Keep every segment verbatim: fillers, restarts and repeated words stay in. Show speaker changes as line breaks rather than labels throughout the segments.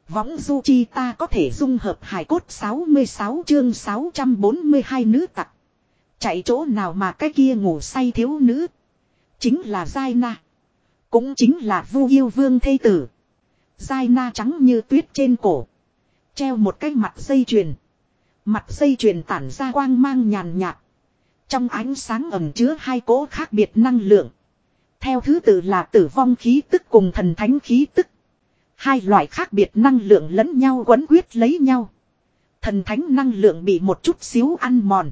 Võng du chi ta có thể dung hợp hài cốt sáu mươi sáu chương sáu trăm bốn mươi hai nữ tặc. Chạy chỗ nào mà cái kia ngủ say thiếu nữ. Chính là Giai Na. Cũng chính là Vu Yêu Vương thê tử. Giai Na trắng như tuyết trên cổ. Treo một cái mặt dây chuyền. Mặt dây chuyền tản ra quang mang nhàn nhạt. Trong ánh sáng ẩn chứa hai cỗ khác biệt năng lượng. Theo thứ tự là tử vong khí tức cùng thần thánh khí tức. Hai loại khác biệt năng lượng lẫn nhau quấn quyết lấy nhau. Thần thánh năng lượng bị một chút xíu ăn mòn.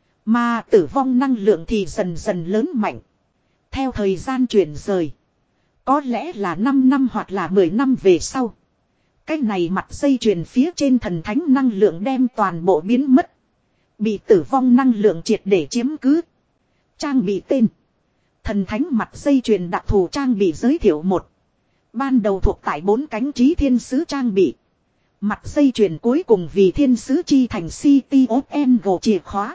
Mà tử vong năng lượng thì dần dần lớn mạnh. Theo thời gian chuyển rời. Có lẽ là năm năm hoặc là mười năm về sau. Cái này mặt dây chuyền phía trên thần thánh năng lượng đem toàn bộ biến mất. Bị tử vong năng lượng triệt để chiếm cứ. Trang bị tên. Thần thánh mặt dây chuyền đặc thù trang bị giới thiệu một. Ban đầu thuộc tại bốn cánh trí thiên sứ trang bị. Mặt dây chuyền cuối cùng vì thiên sứ chi thành City of Angel chìa khóa.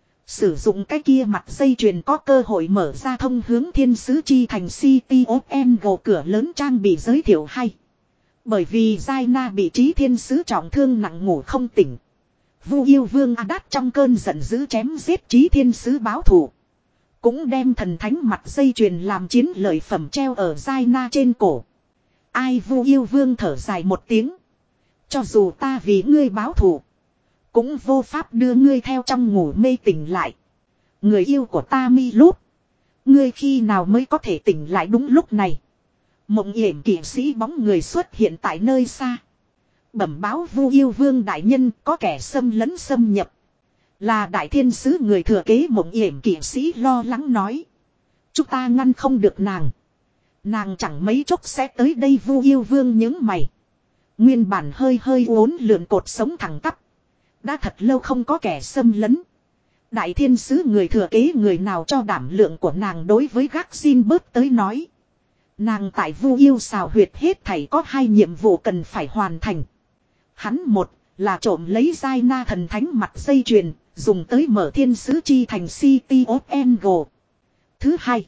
Sử dụng cái kia mặt dây chuyền có cơ hội mở ra thông hướng thiên sứ chi thành City of Angel cửa lớn trang bị giới thiệu hay. Bởi vì Giai Na bị trí thiên sứ trọng thương nặng ngủ không tỉnh. Vu Yêu Vương Adat trong cơn giận dữ chém giết trí thiên sứ báo thù. Cũng đem thần thánh mặt dây chuyền làm chiến lợi phẩm treo ở Giai Na trên cổ. Ai Vu Yêu Vương thở dài một tiếng. Cho dù ta vì ngươi báo thù. Cũng vô pháp đưa ngươi theo trong ngủ mê tỉnh lại. Người yêu của ta mi lút. Ngươi khi nào mới có thể tỉnh lại đúng lúc này. Mộng yểm kỵ sĩ bóng người xuất hiện tại nơi xa. Bẩm báo Vu Yêu Vương đại nhân có kẻ xâm lấn xâm nhập. Là đại thiên sứ người thừa kế mộng yểm kỵ sĩ lo lắng nói. Chúng ta ngăn không được nàng. Nàng chẳng mấy chốc sẽ tới đây Vu Yêu Vương nhướng mày. Nguyên bản hơi hơi uốn lượn cột sống thẳng tắp. Đã thật lâu không có kẻ xâm lấn. Đại thiên sứ người thừa kế người nào cho đảm lượng của nàng đối với gác xin bớt tới nói. Nàng tại Vu Yêu xào huyệt hết thảy có hai nhiệm vụ cần phải hoàn thành. Hắn một là trộm lấy Giai Na thần thánh mặt dây chuyền, dùng tới mở thiên sứ chi thành City of Angel. Thứ hai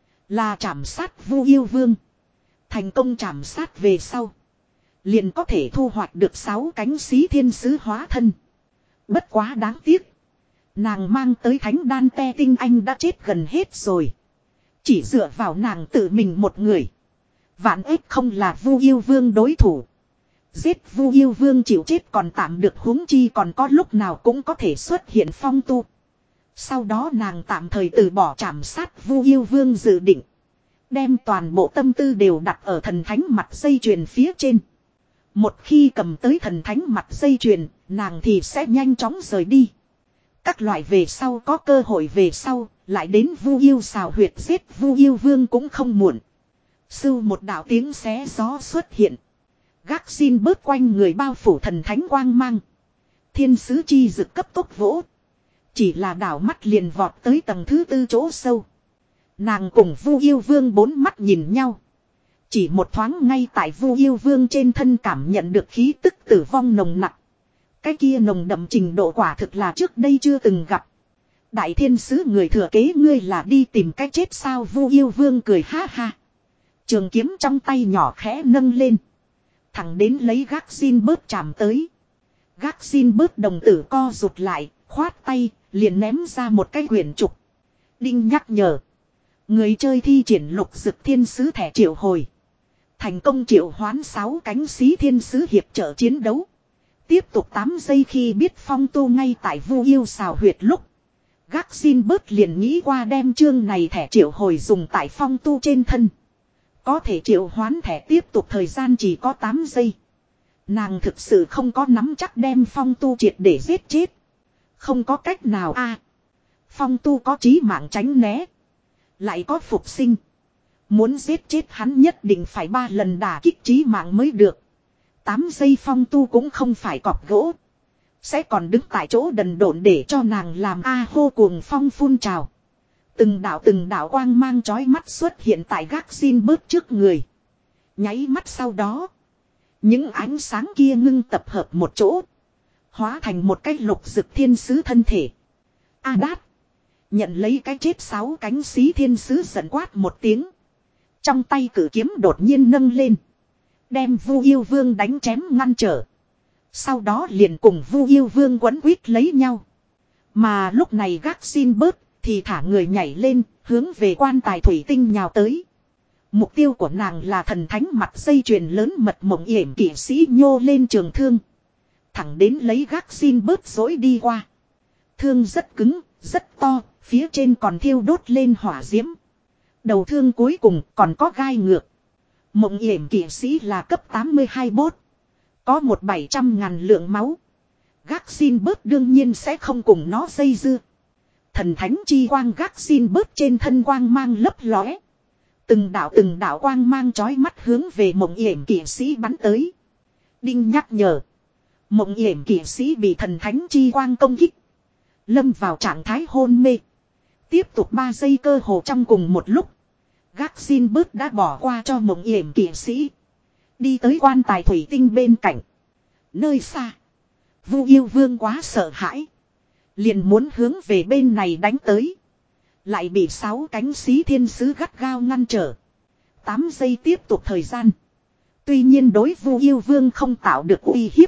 là trảm sát Vu Yêu Vương. Thành công trảm sát về sau. Liền có thể thu hoạch được sáu cánh xí thiên sứ hóa thân. Bất quá đáng tiếc. Nàng mang tới thánh đan te tinh anh đã chết gần hết rồi. Chỉ dựa vào nàng tự mình một người. Vạn ích không là Vu Yêu Vương đối thủ. Giết Vu Yêu Vương chịu chết còn tạm được huống chi còn có lúc nào cũng có thể xuất hiện phong tu. Sau đó nàng tạm thời từ bỏ trảm sát Vu Yêu Vương dự định. Đem toàn bộ tâm tư đều đặt ở thần thánh mặt dây chuyền phía trên. Một khi cầm tới thần thánh mặt dây chuyền, nàng thì sẽ nhanh chóng rời đi. Các loại về sau có cơ hội về sau, lại đến Vu Yêu xào huyệt giết Vu Yêu Vương cũng không muộn. Sưu một đạo tiếng xé gió xuất hiện. Gác xin bớt quanh người bao phủ thần thánh quang mang. Thiên sứ chi dực cấp tốc vỗ. Chỉ là đảo mắt liền vọt tới tầng thứ tư chỗ sâu. Nàng cùng Vu Yêu Vương bốn mắt nhìn nhau. Chỉ một thoáng ngay tại Vu Yêu Vương trên thân cảm nhận được khí tức tử vong nồng nặng. Cái kia nồng đậm trình độ quả thực là trước đây chưa từng gặp. Đại thiên sứ người thừa kế ngươi là đi tìm cách chết sao Vu Yêu Vương cười ha ha. Trường kiếm trong tay nhỏ khẽ nâng lên. Thẳng đến lấy gác xin bớt chạm tới. Gác xin bớt đồng tử co rụt lại, khoát tay, liền ném ra một cái quyển trục. Đinh nhắc nhở. Người chơi thi triển lục dực thiên sứ thẻ triệu hồi. Thành công triệu hoán sáu cánh xí thiên sứ hiệp trợ chiến đấu. Tiếp tục tám giây khi biết phong tu ngay tại Vu Yêu xào huyệt lúc. Gác xin bớt liền nghĩ qua đem chương này thẻ triệu hồi dùng tại phong tu trên thân. Có thể triệu hoán thẻ tiếp tục thời gian chỉ có tám giây. Nàng thực sự không có nắm chắc đem phong tu triệt để giết chết. Không có cách nào a à, phong tu có chí mạng tránh né. Lại có phục sinh. Muốn giết chết hắn nhất định phải ba lần đả kích chí mạng mới được. tám giây phong tu cũng không phải cọp gỗ. Sẽ còn đứng tại chỗ đần độn để cho nàng làm a hô cuồng phong phun trào. Từng đạo từng đạo quang mang chói mắt xuất hiện tại gác xin bớt trước người. Nháy mắt sau đó. Những ánh sáng kia ngưng tập hợp một chỗ. Hóa thành một cái lục dực thiên sứ thân thể. Adat. Nhận lấy cái chết sáu cánh xí thiên sứ giận quát một tiếng. Trong tay cử kiếm đột nhiên nâng lên. đem Vu Yêu Vương đánh chém ngăn trở. Sau đó liền cùng Vu Yêu Vương quấn quýt lấy nhau. Mà lúc này gác xin bớt thì thả người nhảy lên, hướng về quan tài thủy tinh nhào tới. Mục tiêu của nàng là thần thánh mặt dây chuyền lớn mật mộng yểm kỵ sĩ nhô lên trường thương. Thẳng đến lấy gác xin bớt dối đi qua. Thương rất cứng, rất to, phía trên còn thiêu đốt lên hỏa diễm. Đầu thương cuối cùng còn có gai ngược. Mộng yểm kỵ sĩ là cấp tám mươi hai bốt. Có một bảy trăm ngàn lượng máu. Gác xin bớt đương nhiên sẽ không cùng nó dây dưa. Thần thánh chi quang gác xin bớt trên thân quang mang lấp lóe. Từng đạo từng đạo quang mang chói mắt hướng về mộng yểm kỵ sĩ bắn tới. Đinh nhắc nhở. Mộng yểm kỵ sĩ bị thần thánh chi quang công kích. Lâm vào trạng thái hôn mê. Tiếp tục ba giây cơ hồ trong cùng một lúc. Gác xin bớt đã bỏ qua cho mộng yểm kỵ sĩ. Đi tới quan tài thủy tinh bên cạnh. Nơi xa. Vu Yêu Vương quá sợ hãi. Liền muốn hướng về bên này đánh tới. Lại bị sáu cánh xí thiên sứ gắt gao ngăn trở. tám giây tiếp tục thời gian. Tuy nhiên đối Vu Yêu Vương không tạo được uy hiếp.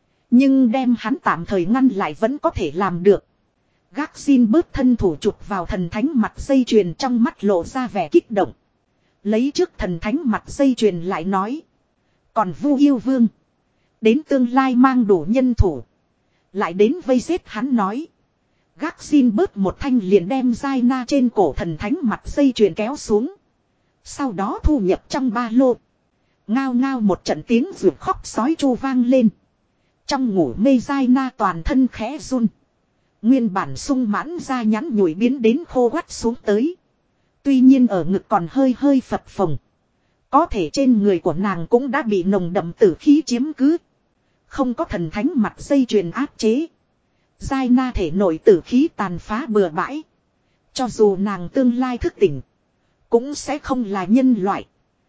Nhưng đem hắn tạm thời ngăn lại vẫn có thể làm được. Gác xin bớt thân thủ chụp vào thần thánh mặt dây chuyền, trong mắt lộ ra vẻ kích động. Lấy trước thần thánh mặt dây chuyền lại nói. Còn Vu Yêu Vương. Đến tương lai mang đủ nhân thủ. Lại đến vây giết hắn nói. Gác xin bớt một thanh liền đem dai na trên cổ thần thánh mặt dây chuyền kéo xuống. Sau đó thu nhập trong ba lô. Ngao ngao một trận tiếng ruột khóc sói chu vang lên. Trong ngủ mê dai na toàn thân khẽ run. Nguyên bản sung mãn da nhắn nhủi biến đến khô quắt xuống tới. Tuy nhiên ở ngực còn hơi hơi phập phồng. Có thể trên người của nàng cũng đã bị nồng đậm tử khí chiếm cứ. Không có thần thánh mặt dây chuyền áp chế. Giai na thể nội tử khí tàn phá bừa bãi. Cho dù nàng tương lai thức tỉnh. Cũng sẽ không là nhân loại.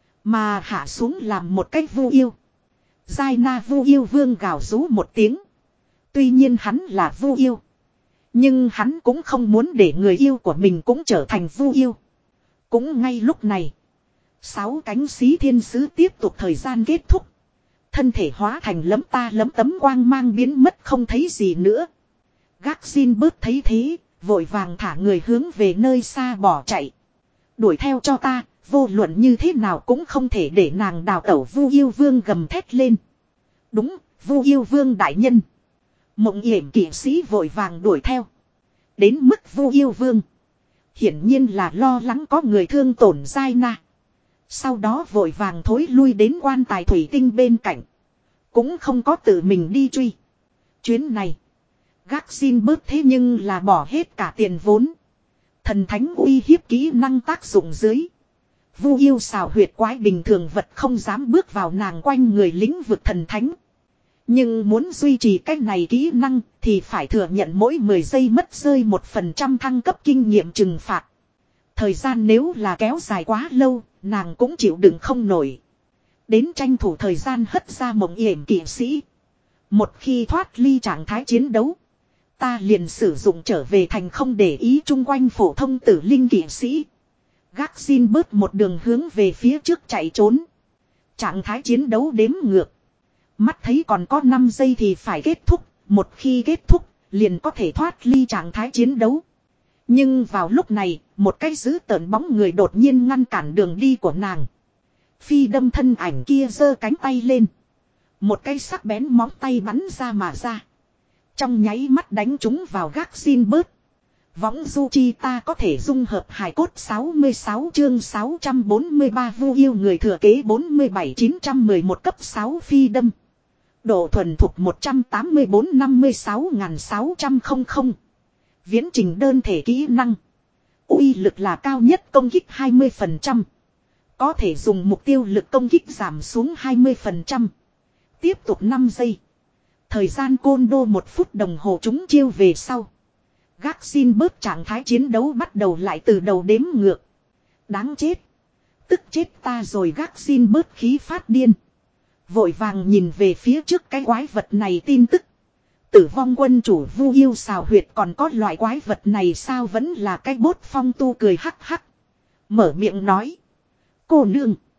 Mà hạ xuống làm một cách vu yêu. Giai na vu yêu vương gào rú một tiếng. Tuy nhiên hắn là vu yêu. Nhưng hắn cũng không muốn để người yêu của mình cũng trở thành vu yêu. Cũng ngay lúc này. Sáu cánh xí thiên sứ tiếp tục thời gian kết thúc. Thân thể hóa thành lấm ta lấm tấm quang mang biến mất không thấy gì nữa. Gác xin bớt thấy thế, vội vàng thả người hướng về nơi xa bỏ chạy. Đuổi theo cho ta, vô luận như thế nào cũng không thể để nàng đào tẩu. Vu Yêu Vương gầm thét lên. Đúng, Vu Yêu Vương đại nhân. Mộng yểm kỵ sĩ vội vàng đuổi theo. Đến mức Vu Yêu Vương. Hiển nhiên là lo lắng có người thương tổn Giai Na. Sau đó vội vàng thối lui đến quan tài thủy tinh bên cạnh. Cũng không có tự mình đi truy. Chuyến này. Gác xin bớt thế nhưng là bỏ hết cả tiền vốn. Thần thánh uy hiếp kỹ năng tác dụng dưới. Vu yêu xào huyệt quái bình thường vật không dám bước vào nàng quanh người lĩnh vực thần thánh. Nhưng muốn duy trì cách này kỹ năng thì phải thừa nhận mỗi mười giây mất rơi một phần trăm thăng cấp kinh nghiệm trừng phạt. Thời gian nếu là kéo dài quá lâu, nàng cũng chịu đựng không nổi. Đến tranh thủ thời gian hất ra mộng yểm kỵ sĩ. Một khi thoát ly trạng thái chiến đấu, ta liền sử dụng trở về thành không để ý chung quanh phổ thông tử linh kỵ sĩ. Gác xin bớt một đường hướng về phía trước chạy trốn. Trạng thái chiến đấu đếm ngược. Mắt thấy còn có năm giây thì phải kết thúc. Một khi kết thúc, liền có thể thoát ly trạng thái chiến đấu. Nhưng vào lúc này, một cái dữ tợn bóng người đột nhiên ngăn cản đường đi của nàng. Phi đâm thân ảnh kia giơ cánh tay lên. Một cái sắc bén móng tay bắn ra mà ra. Trong nháy mắt đánh chúng vào gác xin bớt. Võng du chi ta có thể dung hợp hài cốt sáu mươi sáu chương sáu trăm bốn mươi ba vu yêu người thừa kế bốn mươi bảy chín trăm mười một cấp sáu phi đâm. Độ thuần thục một trăm tám mươi bốn năm mươi sáu sáu trăm linh. Viễn trình đơn thể kỹ năng. Uy lực là cao nhất công kích hai mươi phần trăm. Có thể dùng mục tiêu lực công kích giảm xuống hai mươi phần trăm. Tiếp tục năm giây. Thời gian côn đô một phút đồng hồ chúng chiêu về sau. Gác xin bớt trạng thái chiến đấu bắt đầu lại từ đầu đếm ngược. Đáng chết. Tức chết ta rồi gác xin bớt khí phát điên. Vội vàng nhìn về phía trước cái quái vật này tin tức. Tử vong quân chủ vu yêu xào huyệt còn có loại quái vật này sao vẫn là cái bốt phong tu cười hắc hắc. Mở miệng nói. Cô nương.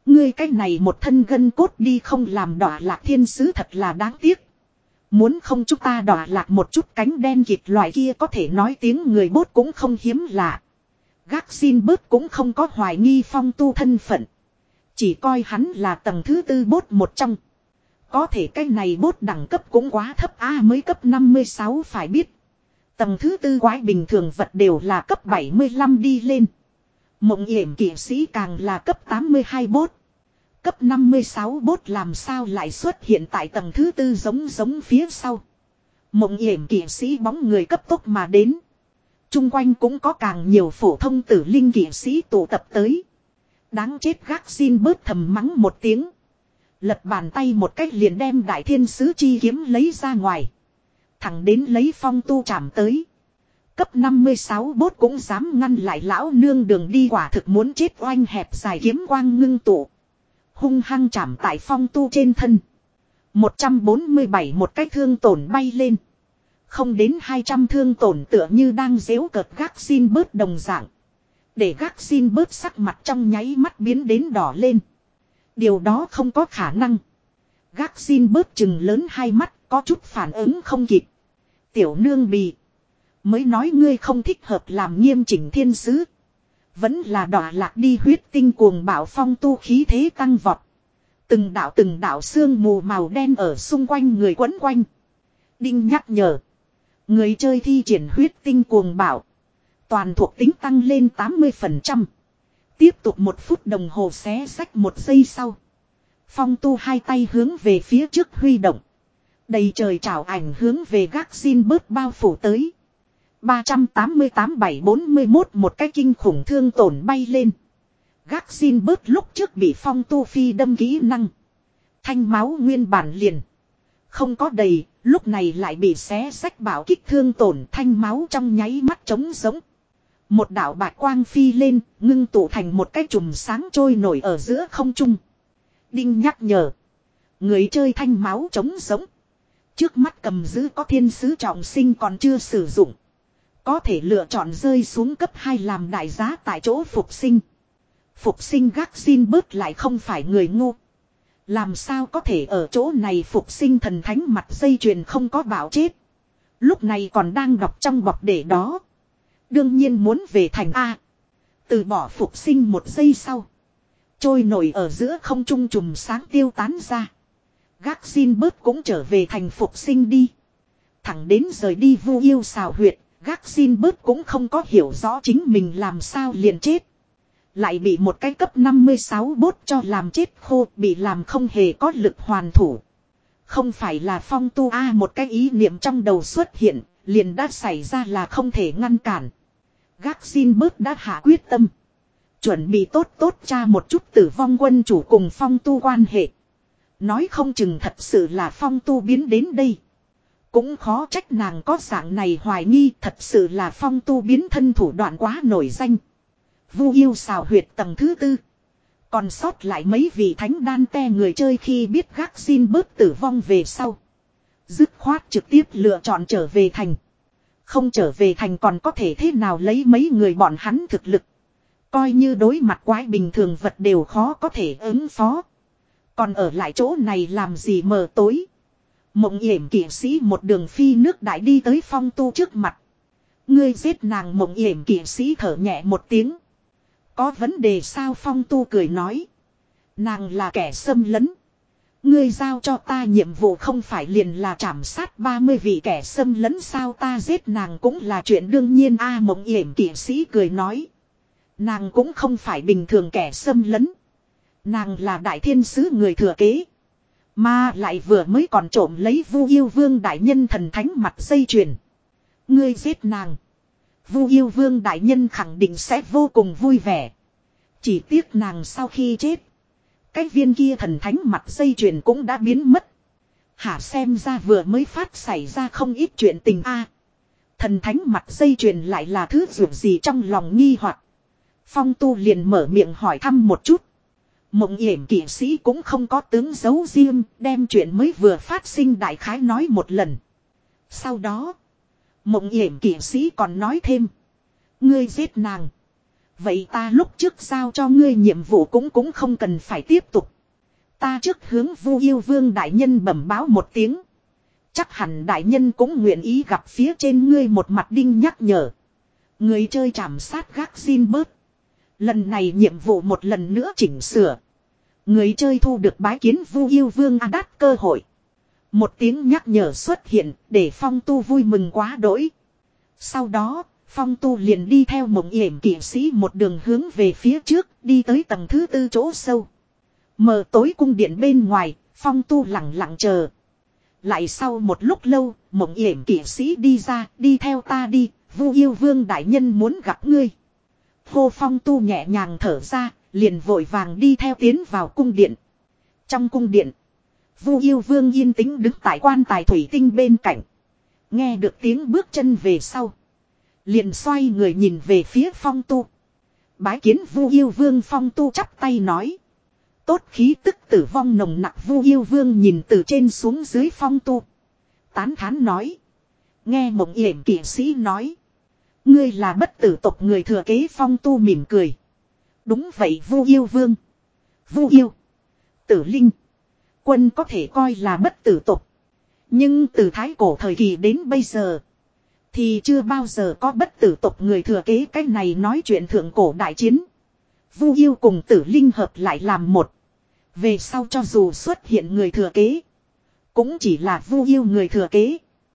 Ngươi cái này một thân gân cốt đi không làm đọa lạc thiên sứ thật là đáng tiếc. Muốn không chúng ta đọa lạc một chút cánh đen kịt loại kia có thể nói tiếng người bốt cũng không hiếm lạ. Gác xin bớt cũng không có hoài nghi Phong Tu thân phận. Chỉ coi hắn là tầng thứ tư bốt một trong. Có thể cái này bốt đẳng cấp cũng quá thấp a à, mới cấp năm mươi sáu phải biết. Tầng thứ tư quái bình thường vật đều là cấp bảy mươi lăm đi lên. Mộng yểm kỵ sĩ càng là cấp tám mươi hai bốt. Cấp năm mươi sáu bốt làm sao lại xuất hiện tại tầng thứ tư giống giống phía sau. Mộng yểm kỵ sĩ bóng người cấp tốc mà đến. Trung quanh cũng có càng nhiều phổ thông tử linh kỵ sĩ tụ tập tới. Đáng chết gác xin bớt thầm mắng một tiếng. Lật bàn tay một cách liền đem đại thiên sứ chi kiếm lấy ra ngoài. Thẳng đến lấy Phong Tu chạm tới. Cấp năm mươi sáu bốt cũng dám ngăn lại lão nương đường đi quả thực muốn chết oanh hẹp dài kiếm quang ngưng tụ. Hung hăng chạm tại Phong Tu trên thân. một trăm bốn mươi bảy một cái thương tổn bay lên. Không đến hai trăm thương tổn tựa như đang dễu cợt gác xin bớt đồng dạng. Để gác xin bớt sắc mặt trong nháy mắt biến đến đỏ lên. Điều đó không có khả năng. Gác xin bớt chừng lớn hai mắt có chút phản ứng không kịp. Tiểu nương bì. Mới nói ngươi không thích hợp làm nghiêm chỉnh thiên sứ. Vẫn là đọa lạc đi huyết tinh cuồng bạo Phong Tu khí thế tăng vọt. Từng đạo từng đạo sương mù màu đen ở xung quanh người quấn quanh. Đinh nhắc nhở. Người chơi thi triển huyết tinh cuồng bạo. Toàn thuộc tính tăng lên tám mươi phần trăm. Tiếp tục một phút đồng hồ xé sách một giây sau. Phong Tu hai tay hướng về phía trước huy động. Đầy trời trảo ảnh hướng về gác xin bớt bao phủ tới. ba trăm tám mươi tám bảy bốn mươi mốt một cái kinh khủng thương tổn bay lên. Gác xin bớt lúc trước bị Phong Tu phi đâm kỹ năng. Thanh máu nguyên bản liền. Không có đầy, lúc này lại bị xé sách bảo kích thương tổn thanh máu trong nháy mắt trống giống. Một đạo bạch quang phi lên, ngưng tụ thành một cái chùm sáng trôi nổi ở giữa không trung. Đinh nhắc nhở. Người chơi thanh máu trống giống. Trước mắt cầm giữ có thiên sứ trọng sinh còn chưa sử dụng. Có thể lựa chọn rơi xuống cấp hai làm đại giá tại chỗ phục sinh. Phục sinh gác xin bớt lại không phải người ngu. Làm sao có thể ở chỗ này phục sinh thần thánh mặt dây chuyền không có bảo chết. Lúc này còn đang đọc trong bọc để đó. Đương nhiên muốn về thành A. Từ bỏ phục sinh một giây sau. Trôi nổi ở giữa không trung chùm sáng tiêu tán ra. Gác xin bớt cũng trở về thành phục sinh đi. Thẳng đến rời đi vu yêu xào huyệt. Gác xin bớt cũng không có hiểu rõ chính mình làm sao liền chết. Lại bị một cái cấp năm mươi sáu bốt cho làm chết khô, bị làm không hề có lực hoàn thủ. Không phải là Phong Tu A một cái ý niệm trong đầu xuất hiện, liền đã xảy ra là không thể ngăn cản. Gác xin bớt đã hạ quyết tâm. Chuẩn bị tốt tốt tra một chút tử vong quân chủ cùng Phong Tu quan hệ. Nói không chừng thật sự là Phong Tu biến đến đây. Cũng khó trách nàng có dạng này hoài nghi, thật sự là Phong Tu biến thân thủ đoạn quá nổi danh. Vu yêu xào huyệt tầng thứ tư. Còn sót lại mấy vị thánh đan te người chơi khi biết gác xin bớt tử vong về sau. Dứt khoát trực tiếp lựa chọn trở về thành. Không trở về thành còn có thể thế nào lấy mấy người bọn hắn thực lực. Coi như đối mặt quái bình thường vật đều khó có thể ứng phó. Còn ở lại chỗ này làm gì mờ tối. Mộng yểm kỵ sĩ một đường phi nước đại đi tới Phong Tu trước mặt. Ngươi giết nàng mộng yểm kỵ sĩ thở nhẹ một tiếng. Có vấn đề sao Phong Tu cười nói. Nàng là kẻ xâm lấn. Ngươi giao cho ta nhiệm vụ không phải liền là trảm sát ba mươi vị kẻ xâm lấn sao ta giết nàng cũng là chuyện đương nhiên a mộng yểm kỵ sĩ cười nói. Nàng cũng không phải bình thường kẻ xâm lấn. Nàng là đại thiên sứ người thừa kế. Mà lại vừa mới còn trộm lấy Vu Yêu Vương đại nhân thần thánh mặt dây chuyền. Ngươi giết nàng. Vu Yêu Vương đại nhân khẳng định sẽ vô cùng vui vẻ. Chỉ tiếc nàng sau khi chết. Cái viên kia thần thánh mặt dây chuyền cũng đã biến mất. Hả xem ra vừa mới phát xảy ra không ít chuyện tình a. Thần thánh mặt dây chuyền lại là thứ dù gì trong lòng nghi hoặc. Phong Tu liền mở miệng hỏi thăm một chút. Mộng yểm kỵ sĩ cũng không có tướng giấu riêng, đem chuyện mới vừa phát sinh đại khái nói một lần. Sau đó, mộng yểm kỵ sĩ còn nói thêm. Ngươi giết nàng. Vậy ta lúc trước giao cho ngươi nhiệm vụ cũng cũng không cần phải tiếp tục. Ta trước hướng Vu Yêu Vương đại nhân bẩm báo một tiếng. Chắc hẳn đại nhân cũng nguyện ý gặp phía trên ngươi một mặt đinh nhắc nhở. Người chơi trảm sát gác xin bớt. Lần này nhiệm vụ một lần nữa chỉnh sửa. Người chơi thu được bái kiến Vu Yêu Vương Adat cơ hội. Một tiếng nhắc nhở xuất hiện để Phong Tu vui mừng quá đỗi. Sau đó, Phong Tu liền đi theo Mộng Yểm kỵ sĩ một đường hướng về phía trước, đi tới tầng thứ tư chỗ sâu. Mờ tối cung điện bên ngoài, Phong Tu lặng lặng chờ. Lại sau một lúc lâu, Mộng Yểm kỵ sĩ đi ra, đi theo ta đi, Vu Yêu Vương đại nhân muốn gặp ngươi. Hô Phong Tu nhẹ nhàng thở ra, liền vội vàng đi theo tiến vào cung điện. Trong cung điện, Vu Yêu Vương yên tĩnh đứng tại quan tài thủy tinh bên cạnh. Nghe được tiếng bước chân về sau, liền xoay người nhìn về phía Phong Tu. Bái kiến Vu Yêu Vương. Phong Tu chắp tay nói. Tốt khí tức tử vong nồng nặc. Vu Yêu Vương nhìn từ trên xuống dưới Phong Tu, tán thán nói. Nghe Mộng Yểm kỵ sĩ nói, ngươi là bất tử tộc người thừa kế. Phong Tu mỉm cười. Đúng vậy Vu Yêu Vương. Vu Yêu, Tử Linh, Quân có thể coi là bất tử tộc. Nhưng từ thái cổ thời kỳ đến bây giờ, thì chưa bao giờ có bất tử tộc người thừa kế. Cái này nói chuyện thượng cổ đại chiến, Vu Yêu cùng Tử Linh hợp lại làm một. Về sau cho dù xuất hiện người thừa kế, cũng chỉ là Vu Yêu người thừa kế.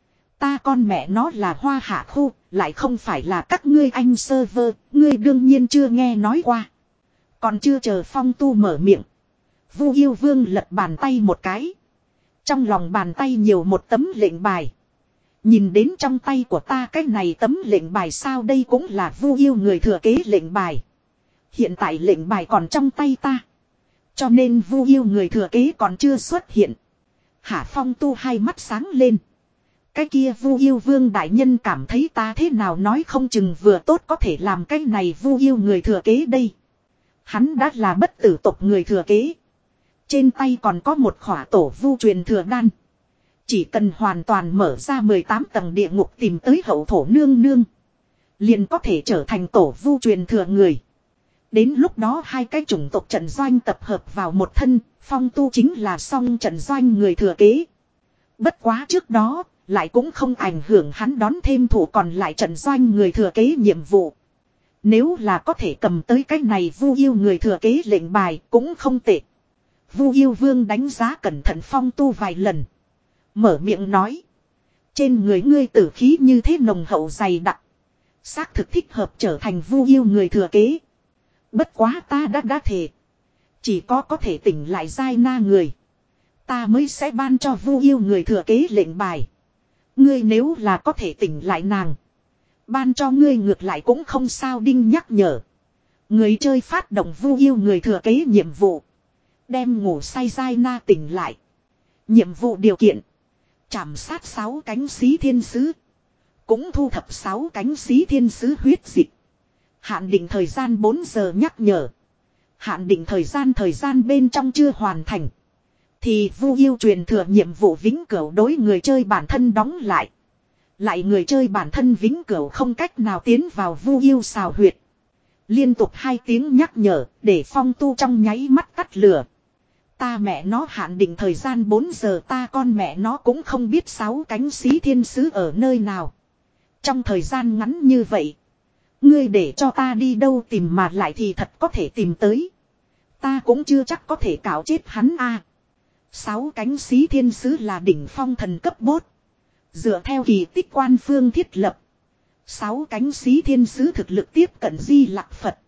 Ta con mẹ nó là Hoa Hạ Khu, lại không phải là các ngươi anh server, ngươi đương nhiên chưa nghe nói qua. Còn chưa chờ Phong Tu mở miệng, Vu Yêu Vương lật bàn tay một cái. Trong lòng bàn tay nhiều một tấm lệnh bài. Nhìn đến trong tay của ta cái này tấm lệnh bài sao? Đây cũng là Vu Yêu người thừa kế lệnh bài. Hiện tại lệnh bài còn trong tay ta, cho nên Vu Yêu người thừa kế còn chưa xuất hiện. Hả? Phong Tu hai mắt sáng lên. Cái kia Vu Yêu Vương đại nhân cảm thấy ta thế nào? Nói không chừng vừa tốt có thể làm cái này Vu Yêu người thừa kế đây. Hắn đã là bất tử tộc người thừa kế, trên tay còn có một khỏa tổ vu truyền thừa đan. Chỉ cần hoàn toàn mở ra mười tám tầng địa ngục tìm tới hậu thổ nương nương, liền có thể trở thành tổ vu truyền thừa người. Đến lúc đó hai cái chủng tộc trận doanh tập hợp vào một thân, Phong Tu chính là song trận doanh người thừa kế. Bất quá trước đó, lại cũng không ảnh hưởng hắn đón thêm thủ còn lại trận doanh người thừa kế nhiệm vụ. Nếu là có thể cầm tới cái này Vu Yêu người thừa kế lệnh bài cũng không tệ. Vu Yêu Vương đánh giá cẩn thận Phong Tu vài lần, mở miệng nói. Trên người ngươi tử khí như thế nồng hậu dày đặc, xác thực thích hợp trở thành Vu Yêu người thừa kế. Bất quá ta đã đã thề, chỉ có có thể tỉnh lại giai na người, ta mới sẽ ban cho Vu Yêu người thừa kế lệnh bài. Ngươi nếu là có thể tỉnh lại nàng, ban cho ngươi ngược lại cũng không sao. Đinh nhắc nhở. Người chơi phát động Vu Yêu người thừa kế nhiệm vụ, đem ngủ say giai na tỉnh lại. Nhiệm vụ điều kiện: trảm sát sáu cánh xí thiên sứ, cũng thu thập sáu cánh xí thiên sứ huyết dịch. Hạn định thời gian bốn giờ. Nhắc nhở. Hạn định thời gian thời gian bên trong chưa hoàn thành, thì Vu Yêu truyền thừa nhiệm vụ vĩnh cửu đối người chơi bản thân đóng lại. Lại người chơi bản thân vĩnh cửu không cách nào tiến vào Vu Yêu xào huyệt. Liên tục hai tiếng nhắc nhở để Phong Tu trong nháy mắt tắt lửa. Ta mẹ nó hạn định thời gian bốn giờ, ta con mẹ nó cũng không biết sáu cánh xí thiên sứ ở nơi nào. Trong thời gian ngắn như vậy, ngươi để cho ta đi đâu tìm mà lại thì thật có thể tìm tới. Ta cũng chưa chắc có thể cạo chết hắn a. Sáu cánh xí thiên sứ là đỉnh phong thần cấp bốt. Dựa theo kỳ tích quan phương thiết lập, sáu cánh xí thiên sứ thực lực tiếp cận Di Lặc Phật,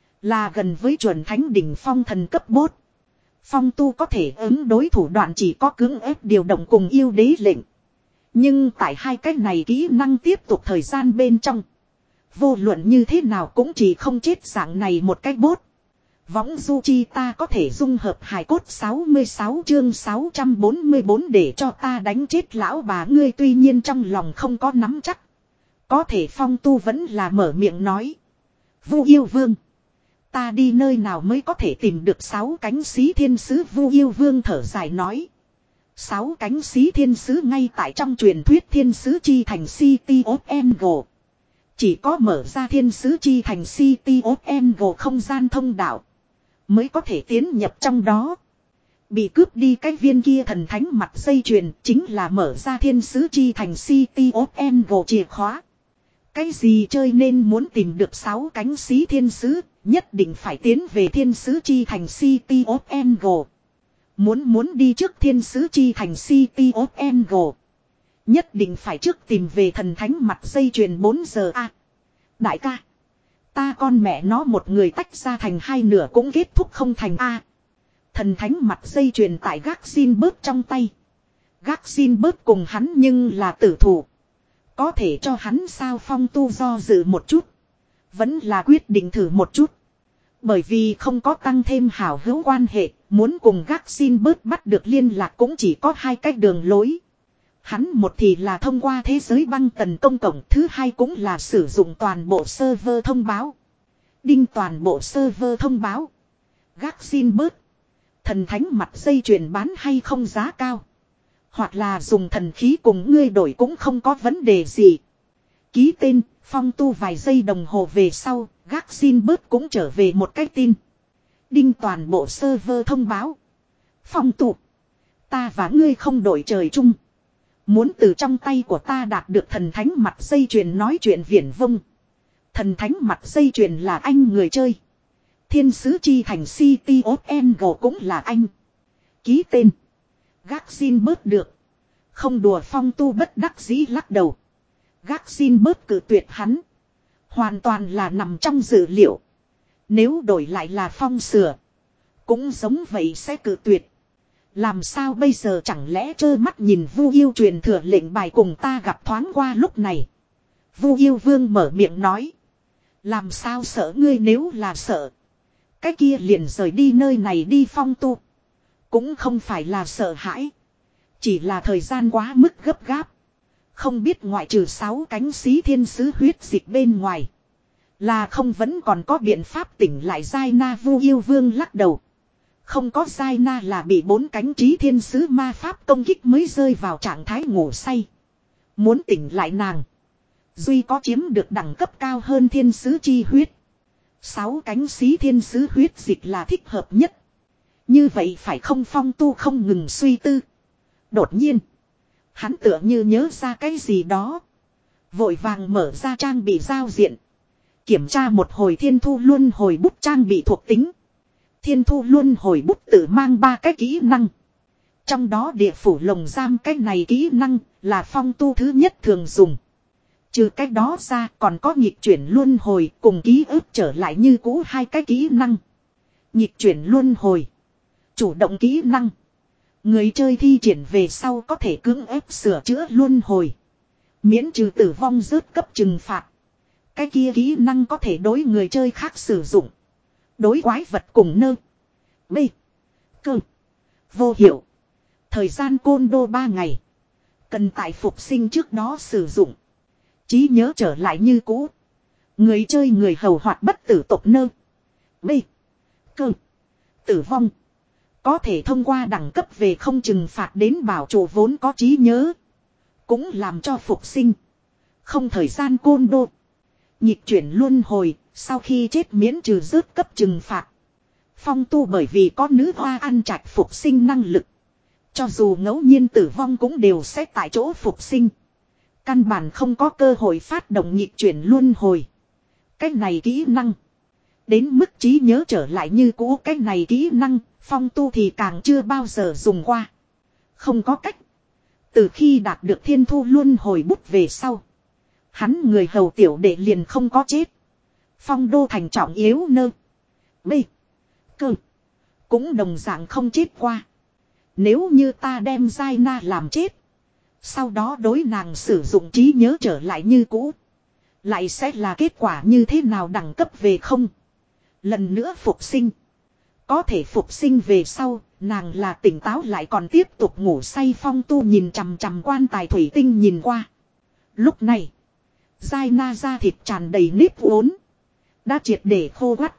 là gần với chuẩn thánh đỉnh phong thần cấp bốt. Phong Tu có thể ứng đối thủ đoạn chỉ có cưỡng ép điều động cùng yêu đế lệnh. Nhưng tại hai cách này kỹ năng tiếp tục thời gian bên trong, vô luận như thế nào cũng chỉ không chết dạng này một cách bốt. Võng du chi ta có thể dung hợp hài cốt. Sáu mươi sáu chương sáu trăm bốn mươi bốn để cho ta đánh chết lão bà ngươi. Tuy nhiên trong lòng không có nắm chắc, có thể Phong Tu vẫn là mở miệng nói. Vu Yêu Vương, ta đi nơi nào mới có thể tìm được sáu cánh xí thiên sứ? Vu Yêu Vương thở dài nói. Sáu cánh xí thiên sứ ngay tại trong truyền thuyết thiên sứ chi thành City of Angel. Chỉ có mở ra thiên sứ chi thành City of Angle không gian thông đạo. Mới có thể tiến nhập trong đó. Bị cướp đi cái viên kia thần thánh mặt dây chuyền chính là mở ra thiên sứ chi thành City of Angle chìa khóa. Cái gì chơi nên muốn tìm được sáu cánh xí thiên sứ, nhất định phải tiến về thiên sứ chi thành City of Angle. Muốn muốn đi trước thiên sứ chi thành City of Angle. Nhất định phải trước tìm về thần thánh mặt dây chuyền bốn giờ a. À, đại ca. Ta con mẹ nó một người tách ra thành hai nửa cũng kết thúc không thành a. À, thần thánh mặt dây chuyền tại gác xin bớt trong tay. Gác xin bớt cùng hắn nhưng là tử thủ. Có thể cho hắn sao Phong Tu do dự một chút. Vẫn là quyết định thử một chút. Bởi vì không có tăng thêm hảo hữu quan hệ. Muốn cùng gác xin bớt bắt được liên lạc cũng chỉ có hai cách đường lối. Hắn một thì là thông qua thế giới băng tần công cộng. Thứ hai cũng là sử dụng toàn bộ server thông báo. Đinh toàn bộ server thông báo. Gác xin bớt. Thần thánh mặt dây chuyền bán hay không giá cao. Hoặc là dùng thần khí cùng ngươi đổi cũng không có vấn đề gì. Ký tên, Phong Tu vài giây đồng hồ về sau, gác xin bớt cũng trở về một cái tin. Đinh toàn bộ server thông báo. Phong Tu, ta và ngươi không đổi trời chung. Muốn từ trong tay của ta đạt được thần thánh mặt dây chuyền nói chuyện viển vông. Thần thánh mặt dây chuyền là anh người chơi. Thiên sứ chi thành City of Angle cũng là anh. Ký tên. Gác xin bớt được. Không đùa Phong Tu bất đắc dĩ lắc đầu. Gác xin bớt cự tuyệt hắn. Hoàn toàn là nằm trong dự liệu. Nếu đổi lại là Phong sửa. Cũng giống vậy sẽ cự tuyệt. Làm sao bây giờ chẳng lẽ trơ mắt nhìn Vu Yêu truyền thừa lệnh bài cùng ta gặp thoáng qua lúc này. Vu Yêu Vương mở miệng nói. Làm sao sợ ngươi nếu là sợ. Cái kia liền rời đi nơi này đi Phong Tu. Cũng không phải là sợ hãi. Chỉ là thời gian quá mức gấp gáp. Không biết ngoại trừ sáu cánh xí thiên sứ huyết dịch bên ngoài. Là không vẫn còn có biện pháp tỉnh lại Giai Na. Vu Yêu Vương lắc đầu. Không có Giai Na là bị bốn cánh trí thiên sứ ma pháp công kích mới rơi vào trạng thái ngủ say. Muốn tỉnh lại nàng. Duy có chiếm được đẳng cấp cao hơn thiên sứ chi huyết. Sáu cánh xí thiên sứ huyết dịch là thích hợp nhất. Như vậy phải không Phong Tu không ngừng suy tư. Đột nhiên. Hắn tựa như nhớ ra cái gì đó. Vội vàng mở ra trang bị giao diện. Kiểm tra một hồi thiên thu luân hồi bút trang bị thuộc tính. Thiên thu luân hồi bút tự mang ba cái kỹ năng. Trong đó địa phủ lồng giam cái này kỹ năng là Phong Tu thứ nhất thường dùng. Trừ cái đó ra còn có nghịch chuyển luân hồi cùng ký ức trở lại như cũ hai cái kỹ năng. Nghịch chuyển luân hồi. Chủ động kỹ năng. Người chơi thi triển về sau có thể cưỡng ép sửa chữa luân hồi. Miễn trừ tử vong rớt cấp trừng phạt. Cái kia kỹ năng có thể đối người chơi khác sử dụng. Đối quái vật cùng nơ. B. Cơ. Vô hiệu. Thời gian côn đô ba ngày. Cần tại phục sinh trước đó sử dụng. Trí nhớ trở lại như cũ. Người chơi người hầu hoạt bất tử tộc nơ. B. Cơ. Tử vong. Có thể thông qua đẳng cấp về không trừng phạt đến bảo trụ vốn có trí nhớ. Cũng làm cho phục sinh. Không thời gian côn đô. Nhịp chuyển luân hồi. Sau khi chết miễn trừ rớt cấp trừng phạt. Phong Tu bởi vì có nữ hoa ăn trạch phục sinh năng lực. Cho dù ngẫu nhiên tử vong cũng đều sẽ tại chỗ phục sinh. Căn bản không có cơ hội phát động nhịp chuyển luân hồi. Cách này kỹ năng. Đến mức trí nhớ trở lại như cũ cách này kỹ năng. Phong Tu thì càng chưa bao giờ dùng qua. Không có cách. Từ khi đạt được thiên thu luân hồi bút về sau. Hắn người hầu tiểu đệ liền không có chết. Phong đô thành trọng yếu nơ. B. Cơ. Cũng đồng dạng không chết qua. Nếu như ta đem Giai Na làm chết. Sau đó đối nàng sử dụng trí nhớ trở lại như cũ. Lại sẽ là kết quả như thế nào đẳng cấp về không. Lần nữa phục sinh. Có thể phục sinh về sau. Nàng là tỉnh táo lại còn tiếp tục ngủ say. Phong Tu nhìn chằm chằm quan tài thủy tinh nhìn qua. Lúc này. Giai Na da thịt tràn đầy nếp uốn. Đã triệt để khô quắt.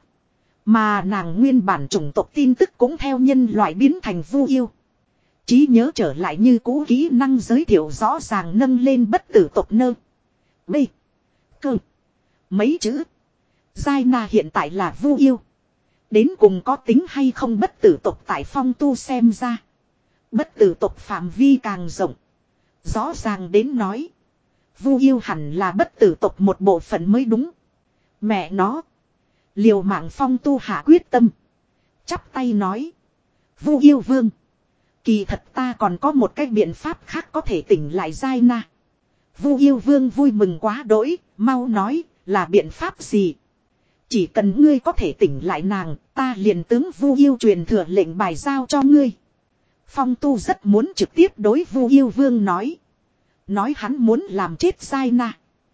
Mà nàng nguyên bản chủng tộc tin tức cũng theo nhân loại biến thành vu yêu. Trí nhớ trở lại như cũ kỹ năng giới thiệu rõ ràng nâng lên bất tử tộc nơ. B. Cơ. Mấy chữ. Giai Na hiện tại là Vu yêu. Đến cùng có tính hay không bất tử tộc tại Phong Tu xem ra. Bất tử tộc phạm vi càng rộng. Rõ ràng đến nói. Vu yêu hẳn là bất tử tộc một bộ phận mới đúng. Mẹ nó. Liều mạng Phong Tu hạ quyết tâm. Chắp tay nói. Vu yêu vương. Kỳ thật ta còn có một cái biện pháp khác có thể tỉnh lại Giai Na. Vu yêu vương vui mừng quá đỗi. Mau nói là biện pháp gì. Chỉ cần ngươi có thể tỉnh lại nàng. Ta liền tướng Vu yêu truyền thừa lệnh bài giao cho ngươi. Phong Tu rất muốn trực tiếp đối Vu yêu vương nói. Nói hắn muốn làm chết Giai Na.